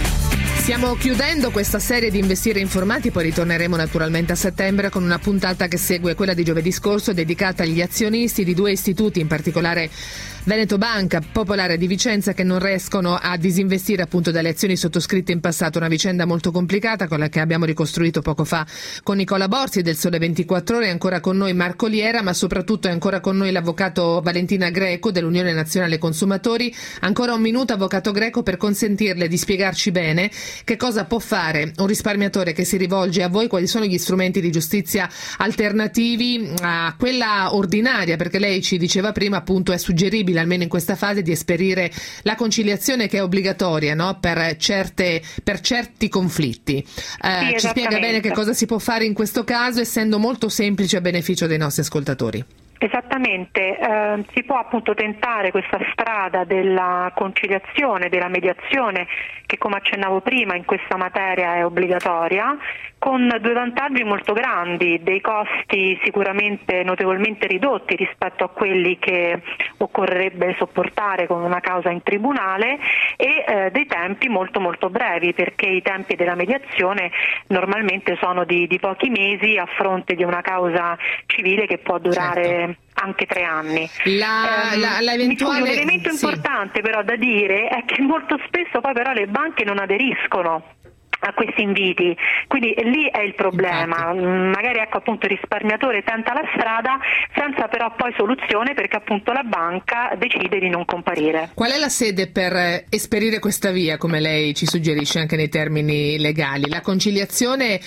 Stiamo chiudendo questa serie di Investire Informati, poi ritorneremo naturalmente a settembre con una puntata che segue quella di giovedì scorso dedicata agli azionisti di due istituti, in particolare Veneto Banca, Popolare di Vicenza, che non riescono a disinvestire appunto dalle azioni sottoscritte in passato. Una vicenda molto complicata, quella che abbiamo ricostruito poco fa con Nicola Borzi del Sole ventiquattro Ore. È ancora con noi Marco Liera, ma soprattutto è ancora con noi l'avvocato Valentina Greco dell'Unione Nazionale Consumatori. Ancora un minuto, avvocato Greco, per consentirle di spiegarci bene che cosa può fare un risparmiatore che si rivolge a voi, quali sono gli strumenti di giustizia alternativi a quella ordinaria, perché lei ci diceva prima appunto è suggeribile almeno in questa fase di esperire la conciliazione, che è obbligatoria, no? per, certe, per certi conflitti. Eh, sì, ci spiega bene che cosa si può fare in questo caso, essendo molto semplice a beneficio dei nostri ascoltatori. Esattamente, eh, si può appunto tentare questa strada della conciliazione, della mediazione, che come accennavo prima in questa materia è obbligatoria, con due vantaggi molto grandi: dei costi sicuramente notevolmente ridotti rispetto a quelli che occorrerebbe sopportare con una causa in tribunale, e eh, dei tempi molto molto brevi, perché i tempi della mediazione normalmente sono di, di pochi mesi a fronte di una causa civile che può durare certo. anche tre anni. La, eh, la, la eventuale... Un elemento sì. importante però da dire è che molto spesso poi però le banche non aderiscono a questi inviti, quindi lì è il problema. Infatti. Magari ecco appunto il risparmiatore tenta la strada senza però poi soluzione, perché appunto la banca decide di non comparire. Qual è la sede per esperire questa via, come lei ci suggerisce anche nei termini legali? La conciliazione uh,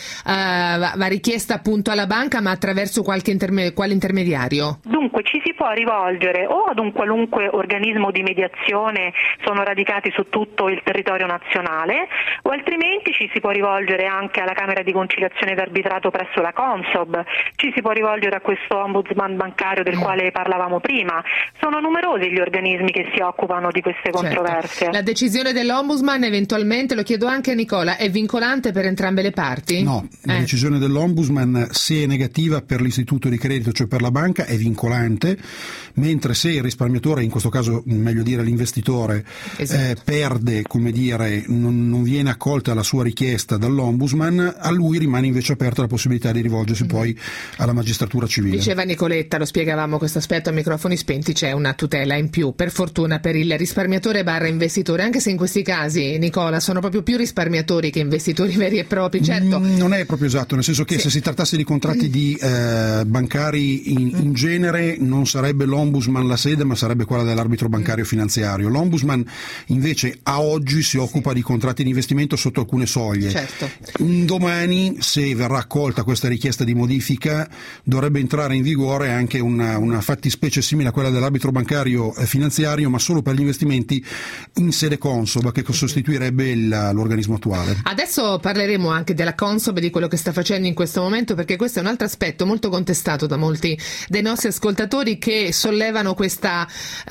va richiesta appunto alla banca, ma attraverso qualche interme- quale intermediario? Dunque ci si può rivolgere o ad un qualunque organismo di mediazione, sono radicati su tutto il territorio nazionale, o altrimenti ci si può rivolgere anche alla Camera di Conciliazione ed Arbitrato presso la Consob, ci si può rivolgere a questo ombudsman bancario del mm. quale parlavamo prima. Sono numerosi gli organismi che si occupano di queste certo. controversie. La decisione dell'ombudsman eventualmente, lo chiedo anche a Nicola, è vincolante per entrambe le parti? No, la eh. decisione dell'ombudsman, se è negativa per l'istituto di credito, cioè per la banca, è vincolante, mentre se il risparmiatore, in questo caso meglio dire l'investitore, esatto. eh, perde, come dire, non, non viene accolta la sua richiesta dall'ombudsman, a lui rimane invece aperta la possibilità di rivolgersi mm. poi alla magistratura civile. Diceva Nicoletta, lo spiegavamo questo aspetto a microfoni spenti, c'è una tutela in più, per fortuna, per il risparmiatore barra investitore, anche se in questi casi, Nicola, sono proprio più risparmiatori che investitori veri e propri. Certo. Mm, non è proprio esatto, nel senso che sì. se si trattasse di contratti mm. di eh, bancari in, in genere non sarebbe l'ombudsman la sede, ma sarebbe quella dell'arbitro bancario finanziario. L'ombudsman invece a oggi si occupa di contratti di investimento sotto alcune soglie. Certo. Un domani, se verrà accolta questa richiesta di modifica, dovrebbe entrare in vigore anche una, una fattispecie simile a quella dell'arbitro bancario finanziario, ma solo per gli investimenti in sede Consob, che sostituirebbe il, l'organismo attuale. Adesso parleremo anche della Consob e di quello che sta facendo in questo momento, perché questo è un altro aspetto molto contestato da molti dei nostri ascoltatori, che sollevano questa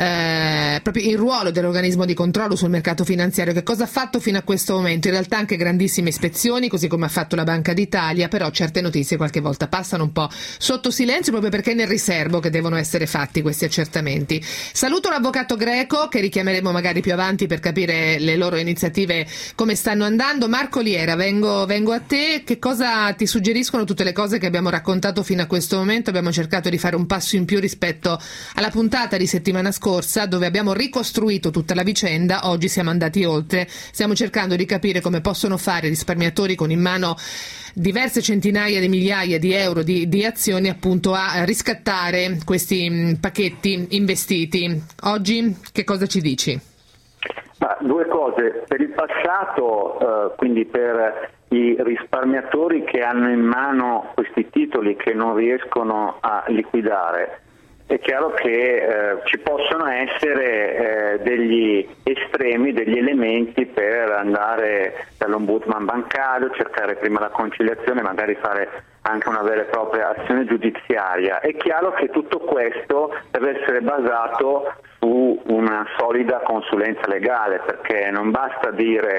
eh, proprio il ruolo dell'organismo di controllo sul mercato finanziario. Che cosa ha fatto fino a questo momento? In realtà anche grandissime ispezioni, così come ha fatto la Banca d'Italia, però certe notizie qualche volta passano un po' sotto silenzio, proprio perché è nel riservo che devono essere fatti questi accertamenti. Saluto l'avvocato Greco, che richiameremo magari più avanti per capire le loro iniziative come stanno andando. Marco Liera, vengo, vengo a te. Che cosa ti suggeriscono tutte le cose che abbiamo raccontato fino a questo momento? Abbiamo cercato di fare un passo in più rispetto alla puntata di settimana scorsa, dove abbiamo ricostruito tutta la vicenda. Oggi siamo andati oltre, stiamo cercando di capire come possono fare i risparmiatori con in mano diverse centinaia di migliaia di euro di, di azioni, appunto, a riscattare questi mh, pacchetti investiti. Oggi che cosa ci dici? Ma, due cose. Per il passato, eh, quindi per i risparmiatori che hanno in mano questi titoli che non riescono a liquidare, è chiaro che eh, ci possono essere eh, degli estremi, degli elementi per andare dall'ombudsman bancario, cercare prima la conciliazione, magari fare anche una vera e propria azione giudiziaria. È chiaro che tutto questo deve essere basato su una solida consulenza legale, perché non basta dire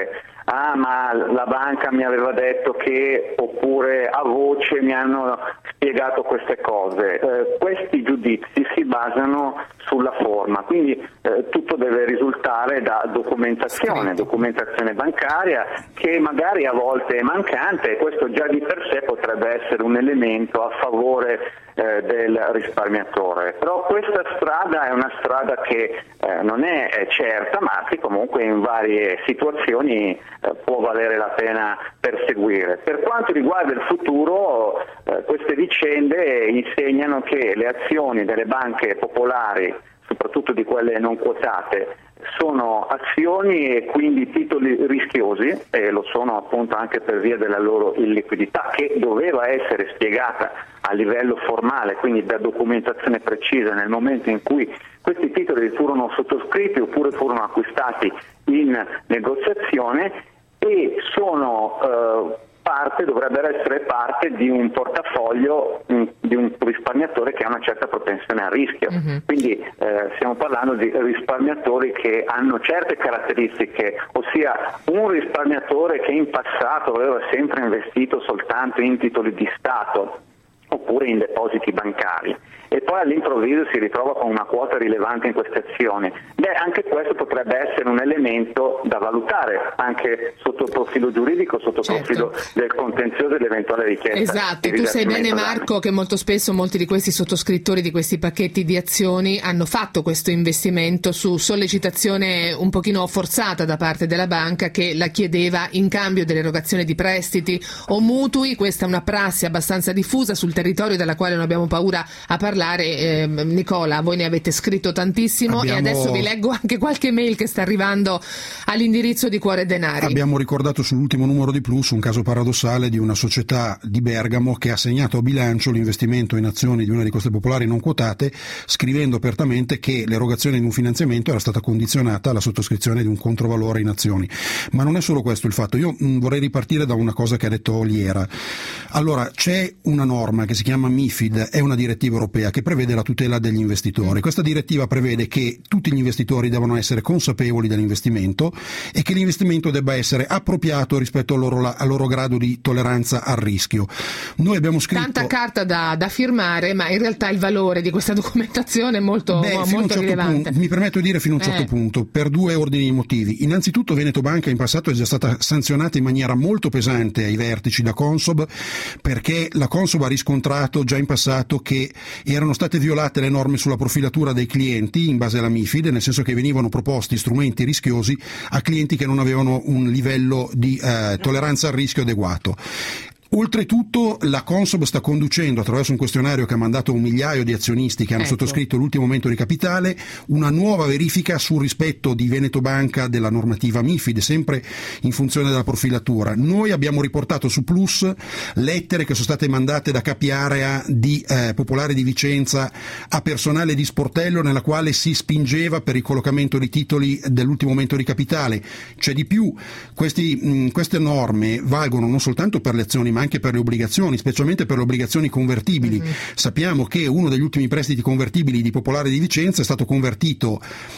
ah ma la banca mi aveva detto che, oppure a voce mi hanno spiegato queste cose. Eh, questi giudizi si basano sulla forma, quindi eh, tutto deve risultare da documentazione, documentazione bancaria che magari a volte è mancante, e questo già di per sé potrebbe essere un elemento a favore eh, del risparmiatore. Però questa strada è una strada che eh, non è, è certa, ma che comunque in varie situazioni eh, può valere la pena perseguire. Per quanto riguarda il futuro, eh, queste vicende insegnano che le azioni delle banche popolari, soprattutto di quelle non quotate, sono azioni e quindi titoli rischiosi, e lo sono appunto anche per via della loro illiquidità, che doveva essere spiegata a livello formale, quindi da documentazione precisa nel momento in cui questi titoli furono sottoscritti oppure furono acquistati in negoziazione, e sono eh, parte, dovrebbero essere parte di un portafoglio mh, di un risparmiatore che ha una certa propensione al rischio. Mm-hmm. Quindi eh, stiamo parlando di risparmiatori che hanno certe caratteristiche, ossia un risparmiatore che in passato aveva sempre investito soltanto in titoli di Stato oppure in depositi bancari, e poi all'improvviso si ritrova con una quota rilevante in queste azioni. Beh, anche questo potrebbe essere un elemento da valutare anche sotto il profilo giuridico, sotto il certo. profilo del contenzioso e dell'eventuale richiesta. Esatto, tu sai bene Marco che molto spesso molti di questi sottoscrittori di questi pacchetti di azioni hanno fatto questo investimento su sollecitazione un pochino forzata da parte della banca, che la chiedeva in cambio dell'erogazione di prestiti o mutui. Questa è una prassi abbastanza diffusa sul territorio, dalla quale non abbiamo paura a parlare. Eh, Nicola, voi ne avete scritto tantissimo. Abbiamo... e adesso vi leggo anche qualche mail che sta arrivando all'indirizzo di Cuore Denari. Abbiamo ricordato sull'ultimo numero di Plus un caso paradossale di una società di Bergamo che ha segnato a bilancio l'investimento in azioni di una di queste popolari non quotate, scrivendo apertamente che l'erogazione di un finanziamento era stata condizionata alla sottoscrizione di un controvalore in azioni. Ma non è solo questo il fatto. Io mh, vorrei ripartire da una cosa che ha detto Oliera. Allora, c'è una norma che si chiama MiFID, è una direttiva europea che prevede la tutela degli investitori. Questa direttiva prevede che tutti gli investitori devono essere consapevoli dell'investimento e che l'investimento debba essere appropriato rispetto al loro, al loro grado di tolleranza al rischio. Noi abbiamo scritto... Tanta carta da, da firmare, ma in realtà il valore di questa documentazione è molto, Beh, molto fino a un certo rilevante. Punto, mi permetto di dire fino a un certo eh. punto, per due ordini di motivi. Innanzitutto Veneto Banca in passato è già stata sanzionata in maniera molto pesante ai vertici da Consob, perché la Consob ha riscontrato già in passato che erano state violate le norme sulla profilatura dei clienti in base alla MiFID, nel senso che venivano proposti strumenti rischiosi a clienti che non avevano un livello di eh, tolleranza al rischio adeguato. Oltretutto la Consob sta conducendo, attraverso un questionario che ha mandato a un migliaio di azionisti che hanno ecco. sottoscritto l'ultimo aumento di capitale, una nuova verifica sul rispetto di Veneto Banca della normativa MiFID, sempre in funzione della profilatura. Noi abbiamo riportato su Plus lettere che sono state mandate da capi area di eh, Popolare di Vicenza a personale di sportello, nella quale si spingeva per il collocamento di titoli dell'ultimo aumento di capitale. C'è di più, questi, mh, queste norme valgono non soltanto per le azioni ma anche per le obbligazioni, specialmente per le obbligazioni convertibili. Mm-hmm. Sappiamo che uno degli ultimi prestiti convertibili di Popolare di Vicenza è stato convertito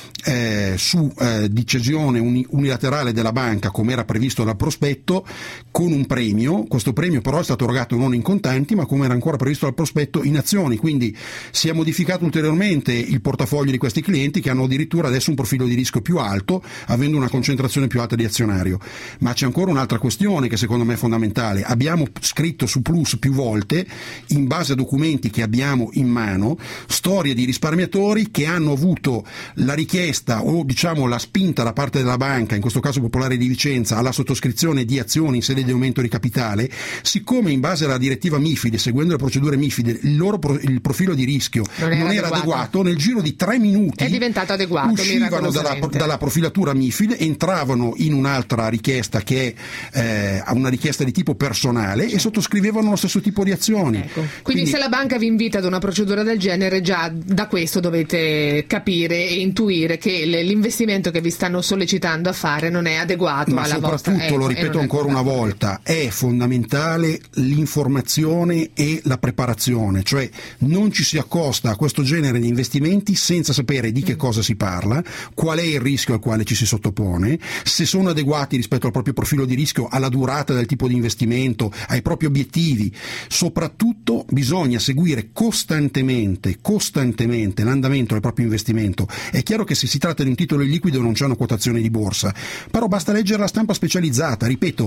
eh, su eh, decisione uni- unilaterale della banca, come era previsto dal prospetto, con un premio. Questo premio però è stato erogato non in contanti, ma come era ancora previsto dal prospetto, in azioni. Quindi si è modificato ulteriormente il portafoglio di questi clienti, che hanno addirittura adesso un profilo di rischio più alto, avendo una concentrazione più alta di azionario. Ma c'è ancora un'altra questione che secondo me è fondamentale. Abbiamo scritto su Plus più volte, in base a documenti che abbiamo in mano, storie di risparmiatori che hanno avuto la richiesta o diciamo la spinta da parte della banca, in questo caso Popolare di Vicenza, alla sottoscrizione di azioni in sede di aumento di capitale. Siccome in base alla direttiva MiFID, seguendo le procedure MiFID, il loro pro, il profilo di rischio non era, non era adeguato. adeguato, nel giro di tre minuti è diventato adeguato, uscivano dalla, dalla profilatura MiFID, entravano in un'altra richiesta che è eh, una richiesta di tipo personale, uguale e sottoscrivevano lo stesso tipo di azioni. Ecco. Quindi, Quindi se la banca vi invita ad una procedura del genere, già da questo dovete capire e intuire che l'investimento che vi stanno sollecitando a fare non è adeguato ma alla vostra... soprattutto, lo ripeto ancora una volta, è fondamentale l'informazione e la preparazione, cioè non ci si accosta a questo genere di investimenti senza sapere di che cosa si parla, qual è il rischio al quale ci si sottopone, se sono adeguati rispetto al proprio profilo di rischio, alla durata del tipo di investimento, ai propri obiettivi. Soprattutto bisogna seguire costantemente, costantemente l'andamento del proprio investimento. È chiaro che se si tratta di un titolo illiquido non c'è una quotazione di borsa, però basta leggere la stampa specializzata, ripeto.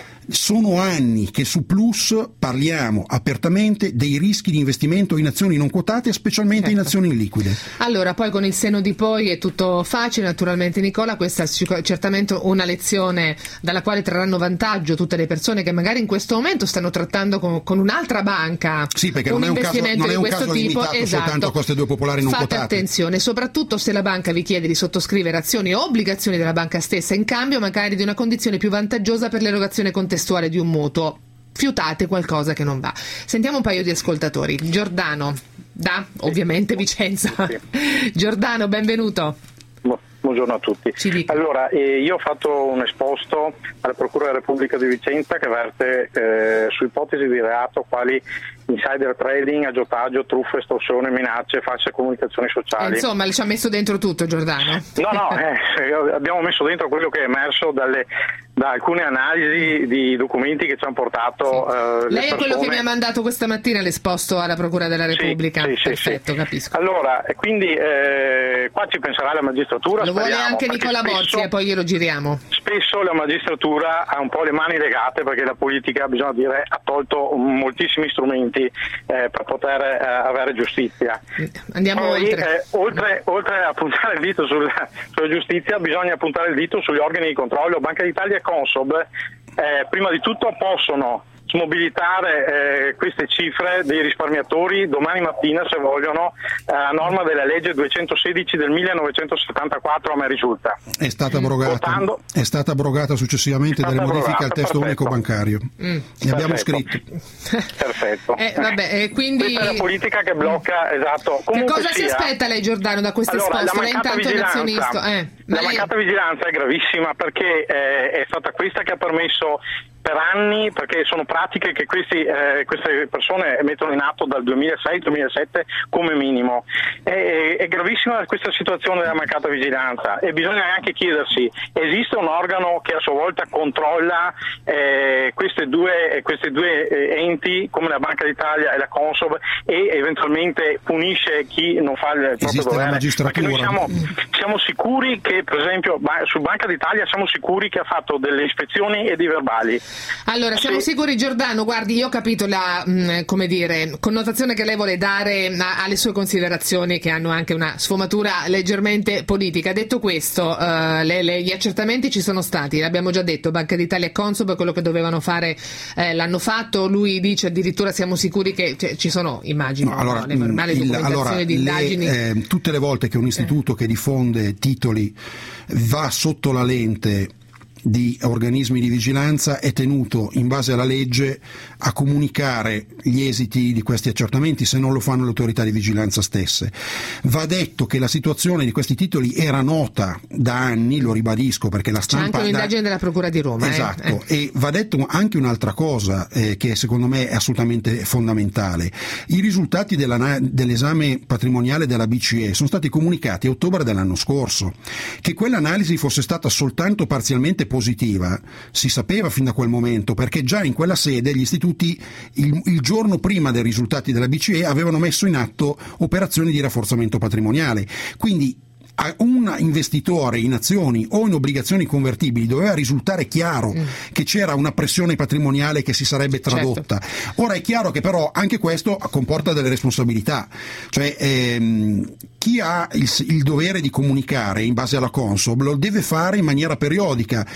Sono anni che su Plus parliamo apertamente dei rischi di investimento in azioni non quotate, specialmente certo. in azioni illiquide. Allora, poi con il senno di poi è tutto facile, naturalmente Nicola, questa è certamente una lezione dalla quale trarranno vantaggio tutte le persone che magari in questo momento stanno trattando con, con un'altra banca. Sì, perché un non è un caso, non è un questo caso tipo, limitato esatto. soltanto a queste due popolari non Fate quotate. attenzione, soprattutto se la banca vi chiede di sottoscrivere azioni o obbligazioni della banca stessa in cambio magari di una condizione più vantaggiosa per l'erogazione contestuale di un mutuo. Fiutate qualcosa che non va. Sentiamo un paio di ascoltatori. Giordano, da ovviamente Vicenza. Sì. Giordano, benvenuto. Buongiorno a tutti. Allora, eh, io ho fatto un esposto alla Procura della Repubblica di Vicenza che verte eh, su ipotesi di reato quali insider trading, aggiotaggio, truffa, estorsione, minacce, false comunicazioni sociali. Eh, insomma, ci ha messo dentro tutto, Giordano. No, no, eh, abbiamo messo dentro quello che è emerso dalle, da alcune analisi di documenti che ci hanno portato sì. eh, Lei le è quello persone... che mi ha mandato questa mattina l'esposto alla Procura della Repubblica. Sì, sì, Perfetto, sì. capisco. Allora, quindi eh, qua ci penserà la magistratura. Lo vuole speriamo, anche Nicola spesso, Borzi e poi glielo giriamo. Spesso la magistratura ha un po' le mani legate perché la politica, bisogna dire, ha tolto moltissimi strumenti eh, per poter eh, avere giustizia. Andiamo Poi, oltre. Eh, oltre. Oltre a puntare il dito sulla, sulla giustizia, bisogna puntare il dito sugli organi di controllo. Banca d'Italia e Consob eh, prima di tutto possono smobilitare eh, queste cifre dei risparmiatori domani mattina se vogliono eh, a norma della legge duecentosedici del millenovecentosettantaquattro, a me risulta. È stata abrogata, Votando, è stata abrogata successivamente dalle modifiche al testo perfetto. unico bancario. Mm. Ne abbiamo Perfetto. scritto. Perfetto. Eh, vabbè, eh, quindi... Questa è la politica che blocca, esatto. Comunque che cosa sia, si aspetta lei, Giordano, da questo allora, esposto? la Lei mancata intanto è vigilanza, azionista. Eh, la lei... mancata vigilanza è gravissima perché eh, è stata questa che ha permesso per anni, perché sono pratiche che questi, eh, queste persone mettono in atto dal duemilasei duemilasette come minimo. È, è gravissima questa situazione della mancata vigilanza e bisogna anche chiedersi, esiste un organo che a sua volta controlla eh, queste due, queste due eh, enti come la Banca d'Italia e la Consob e eventualmente punisce chi non fa il proprio Esiste dovere? la magistratura. Perché noi siamo, siamo sicuri che, per esempio, su Banca d'Italia siamo sicuri che ha fatto delle ispezioni e dei verbali. Allora, siamo sì. sicuri, Giordano, guardi, io ho capito la, mh, come dire, connotazione che lei vuole dare a, alle sue considerazioni che hanno anche una sfumatura leggermente politica. Detto questo, uh, le, le, gli accertamenti ci sono stati, l'abbiamo già detto, Banca d'Italia e Consob, quello che dovevano fare eh, l'hanno fatto, lui dice addirittura siamo sicuri che cioè, ci sono, immagino, no, allora, no, le normali il, documentazioni allora, di indagini. Le, eh, tutte le volte che un istituto eh. che diffonde titoli va sotto la lente di organismi di vigilanza è tenuto in base alla legge a comunicare gli esiti di questi accertamenti se non lo fanno le autorità di vigilanza stesse. Va detto che la situazione di questi titoli era nota da anni, lo ribadisco perché la stampa... C'è anche un'indagine da... della Procura di Roma. Esatto, eh. e va detto anche un'altra cosa eh, che secondo me è assolutamente fondamentale. I risultati della, dell'esame patrimoniale della B C E sono stati comunicati a ottobre dell'anno scorso. Che quell'analisi fosse stata soltanto parzialmente positiva si sapeva fin da quel momento, perché già in quella sede gli istituti il, il giorno prima dei risultati della B C E avevano messo in atto operazioni di rafforzamento patrimoniale. Quindi a un investitore in azioni o in obbligazioni convertibili doveva risultare chiaro mm. che c'era una pressione patrimoniale che si sarebbe tradotta. Certo. Ora è chiaro che però anche questo comporta delle responsabilità, cioè ehm, chi ha il, il dovere di comunicare in base alla Consob lo deve fare in maniera periodica.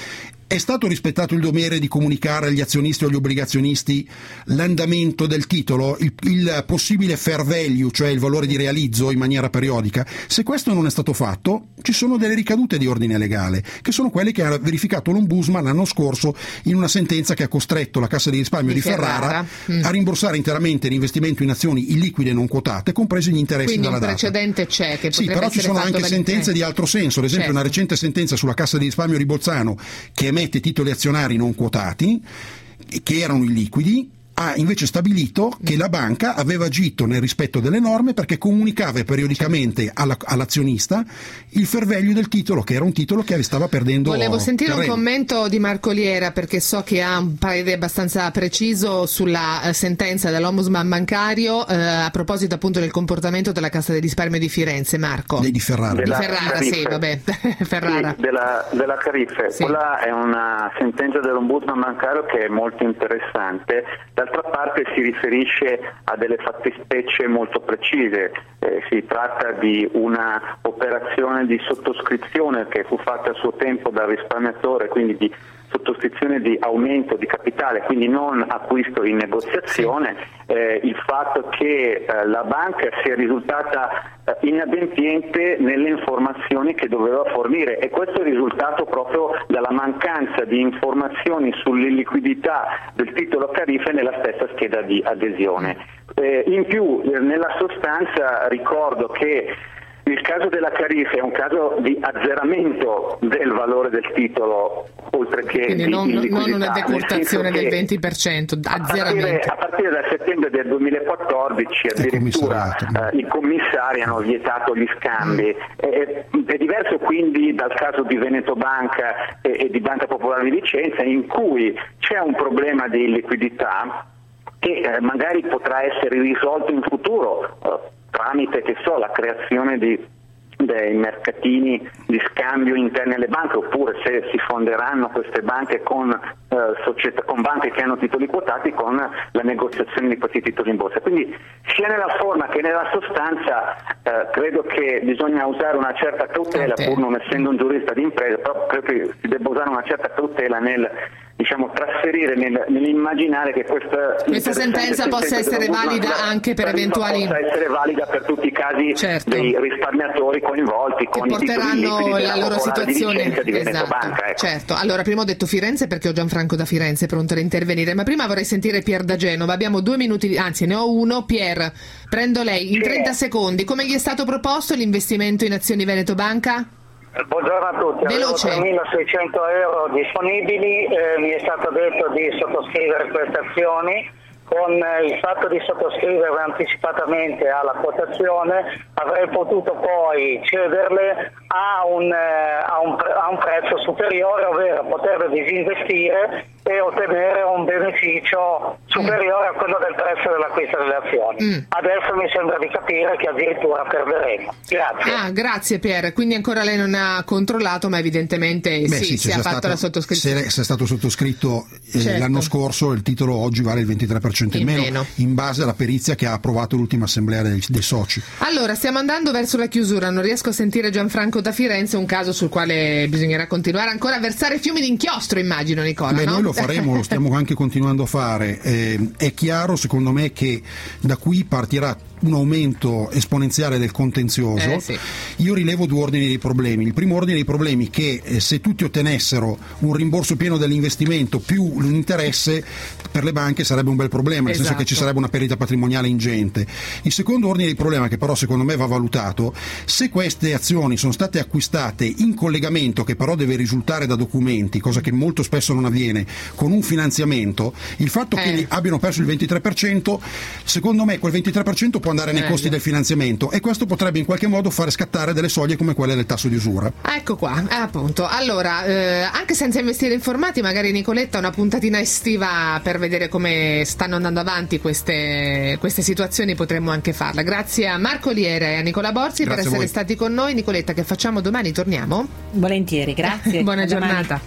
È stato rispettato il dovere di comunicare agli azionisti o agli obbligazionisti l'andamento del titolo, il, il possibile fair value, cioè il valore di realizzo in maniera periodica? Se questo non è stato fatto, ci sono delle ricadute di ordine legale, che sono quelle che ha verificato l'Ombudsman l'anno scorso in una sentenza che ha costretto la Cassa di risparmio di, di Ferrara, Ferrara. Mm. a rimborsare interamente l'investimento in azioni illiquide non quotate, compresi gli interessi Quindi dalla data. Quindi un precedente c'è, che sì, però ci sono anche sentenze di altro senso, ad esempio certo. una recente sentenza sulla Cassa di risparmio di Bolzano che emette titoli azionari non quotati che erano illiquidi, ha invece stabilito che la banca aveva agito nel rispetto delle norme perché comunicava periodicamente alla, all'azionista il fair value del titolo, che era un titolo che stava perdendo Volevo sentire terreno. Un commento di Marco Liera, perché so che ha un parere abbastanza preciso sulla eh, sentenza dell'Ombudsman bancario eh, a proposito appunto del comportamento della Cassa di risparmio di Firenze. Marco. Di, di Ferrara. Di Della Ferrara, Cariffe. sì, vabbè. Ferrara. Sì, della, della Cariffe. Sì. Quella è una sentenza dell'Ombudsman bancario che è molto interessante. D'altra parte si riferisce a delle fattispecie molto precise, eh, si tratta di una operazione di sottoscrizione che fu fatta a suo tempo dal risparmiatore, quindi di sottoscrizione di aumento di capitale, quindi non acquisto in negoziazione, eh, il fatto che eh, la banca sia risultata eh, inadempiente nelle informazioni che doveva fornire, e questo è risultato proprio dalla mancanza di informazioni sull'illiquidità del titolo Cariffe nella stessa scheda di adesione. Eh, in più, eh, nella sostanza ricordo che il caso della Cariffe è un caso di azzeramento del valore del titolo, oltre che Quindi di non, illiquidità, non una decurtazione del venti per cento, azzeramento. A partire, a partire da settembre del duemilaquattordici addirittura eh, i commissari hanno vietato gli scambi. È, è diverso quindi dal caso di Veneto Banca e, e di Banca Popolare di Vicenza, in cui c'è un problema di illiquidità che eh, magari potrà essere risolto in futuro eh, tramite, che so, la creazione di dei mercatini di scambio interni alle banche, oppure se si fonderanno queste banche con, eh, società, con banche che hanno titoli quotati, con la negoziazione di questi titoli in borsa. Quindi sia nella forma che nella sostanza eh, credo che bisogna usare una certa cautela, okay. pur non essendo un giurista di impresa, però credo che si debba usare una certa cautela nel diciamo trasferire nel, nell'immaginare che questa, questa sentenza possa essere valida anche per eventuali possa essere valida per tutti i casi certo. dei risparmiatori coinvolti che con porteranno i la loro situazione di esatto. Banca, ecco. Certo. Allora prima ho detto Firenze perché ho Gianfranco da Firenze pronto ad intervenire, ma prima vorrei sentire Pier da Genova. Abbiamo due minuti, anzi ne ho uno. Pier, prendo lei in trenta secondi. Come gli è stato proposto l'investimento in azioni Veneto Banca? Buongiorno a tutti, avevo tremilaseicento euro disponibili, eh, mi è stato detto di sottoscrivere queste azioni. Con il fatto di sottoscrivere anticipatamente alla quotazione avrei potuto poi cederle a un, a un, a un prezzo superiore, ovvero poterle disinvestire e ottenere un beneficio superiore mm. a quello del prezzo dell'acquisto delle azioni. Mm. Adesso mi sembra di capire che addirittura perderemo. Grazie. Ah, grazie Pier. Quindi ancora lei non ha controllato, ma evidentemente Beh, sì, sì, si è fatto stato, la sottoscrizione. Se, se è stato sottoscritto eh, certo. l'anno scorso, il titolo oggi vale il ventitré per cento in, in meno, meno, in base alla perizia che ha approvato l'ultima assemblea dei, dei soci. Allora, stiamo andando verso la chiusura, non riesco a sentire Gianfranco da Firenze, un caso sul quale bisognerà continuare ancora a versare fiumi di inchiostro, immagino, Nicola. Beh, no? noi lo faremo, lo stiamo anche continuando a fare. Eh, è chiaro, secondo me, che da qui partirà un aumento esponenziale del contenzioso. Eh, sì. Io rilevo due ordini di problemi. Il primo ordine dei problemi è che eh, se tutti ottenessero un rimborso pieno dell'investimento più l'interesse, per le banche sarebbe un bel problema, nel esatto. senso che ci sarebbe una perdita patrimoniale ingente. Il secondo ordine di problema, che però secondo me va valutato, se queste azioni sono state acquistate in collegamento, che però deve risultare da documenti, cosa che molto spesso non avviene, con un finanziamento, il fatto eh. che abbiano perso il ventitré per cento, secondo me quel ventitré per cento può andare nei costi del finanziamento, e questo potrebbe in qualche modo fare scattare delle soglie come quelle del tasso di usura. Ecco qua, eh, appunto. Allora, eh, anche senza investire informati, magari Nicoletta una puntatina estiva per vedere come stanno andando avanti queste, queste situazioni potremmo anche farla. Grazie a Marco Liera e a Nicola Borzi grazie per essere stati con noi. Nicoletta, che facciamo domani? Torniamo? Volentieri, grazie. Buona a giornata.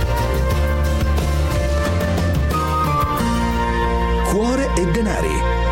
Cuore e denari.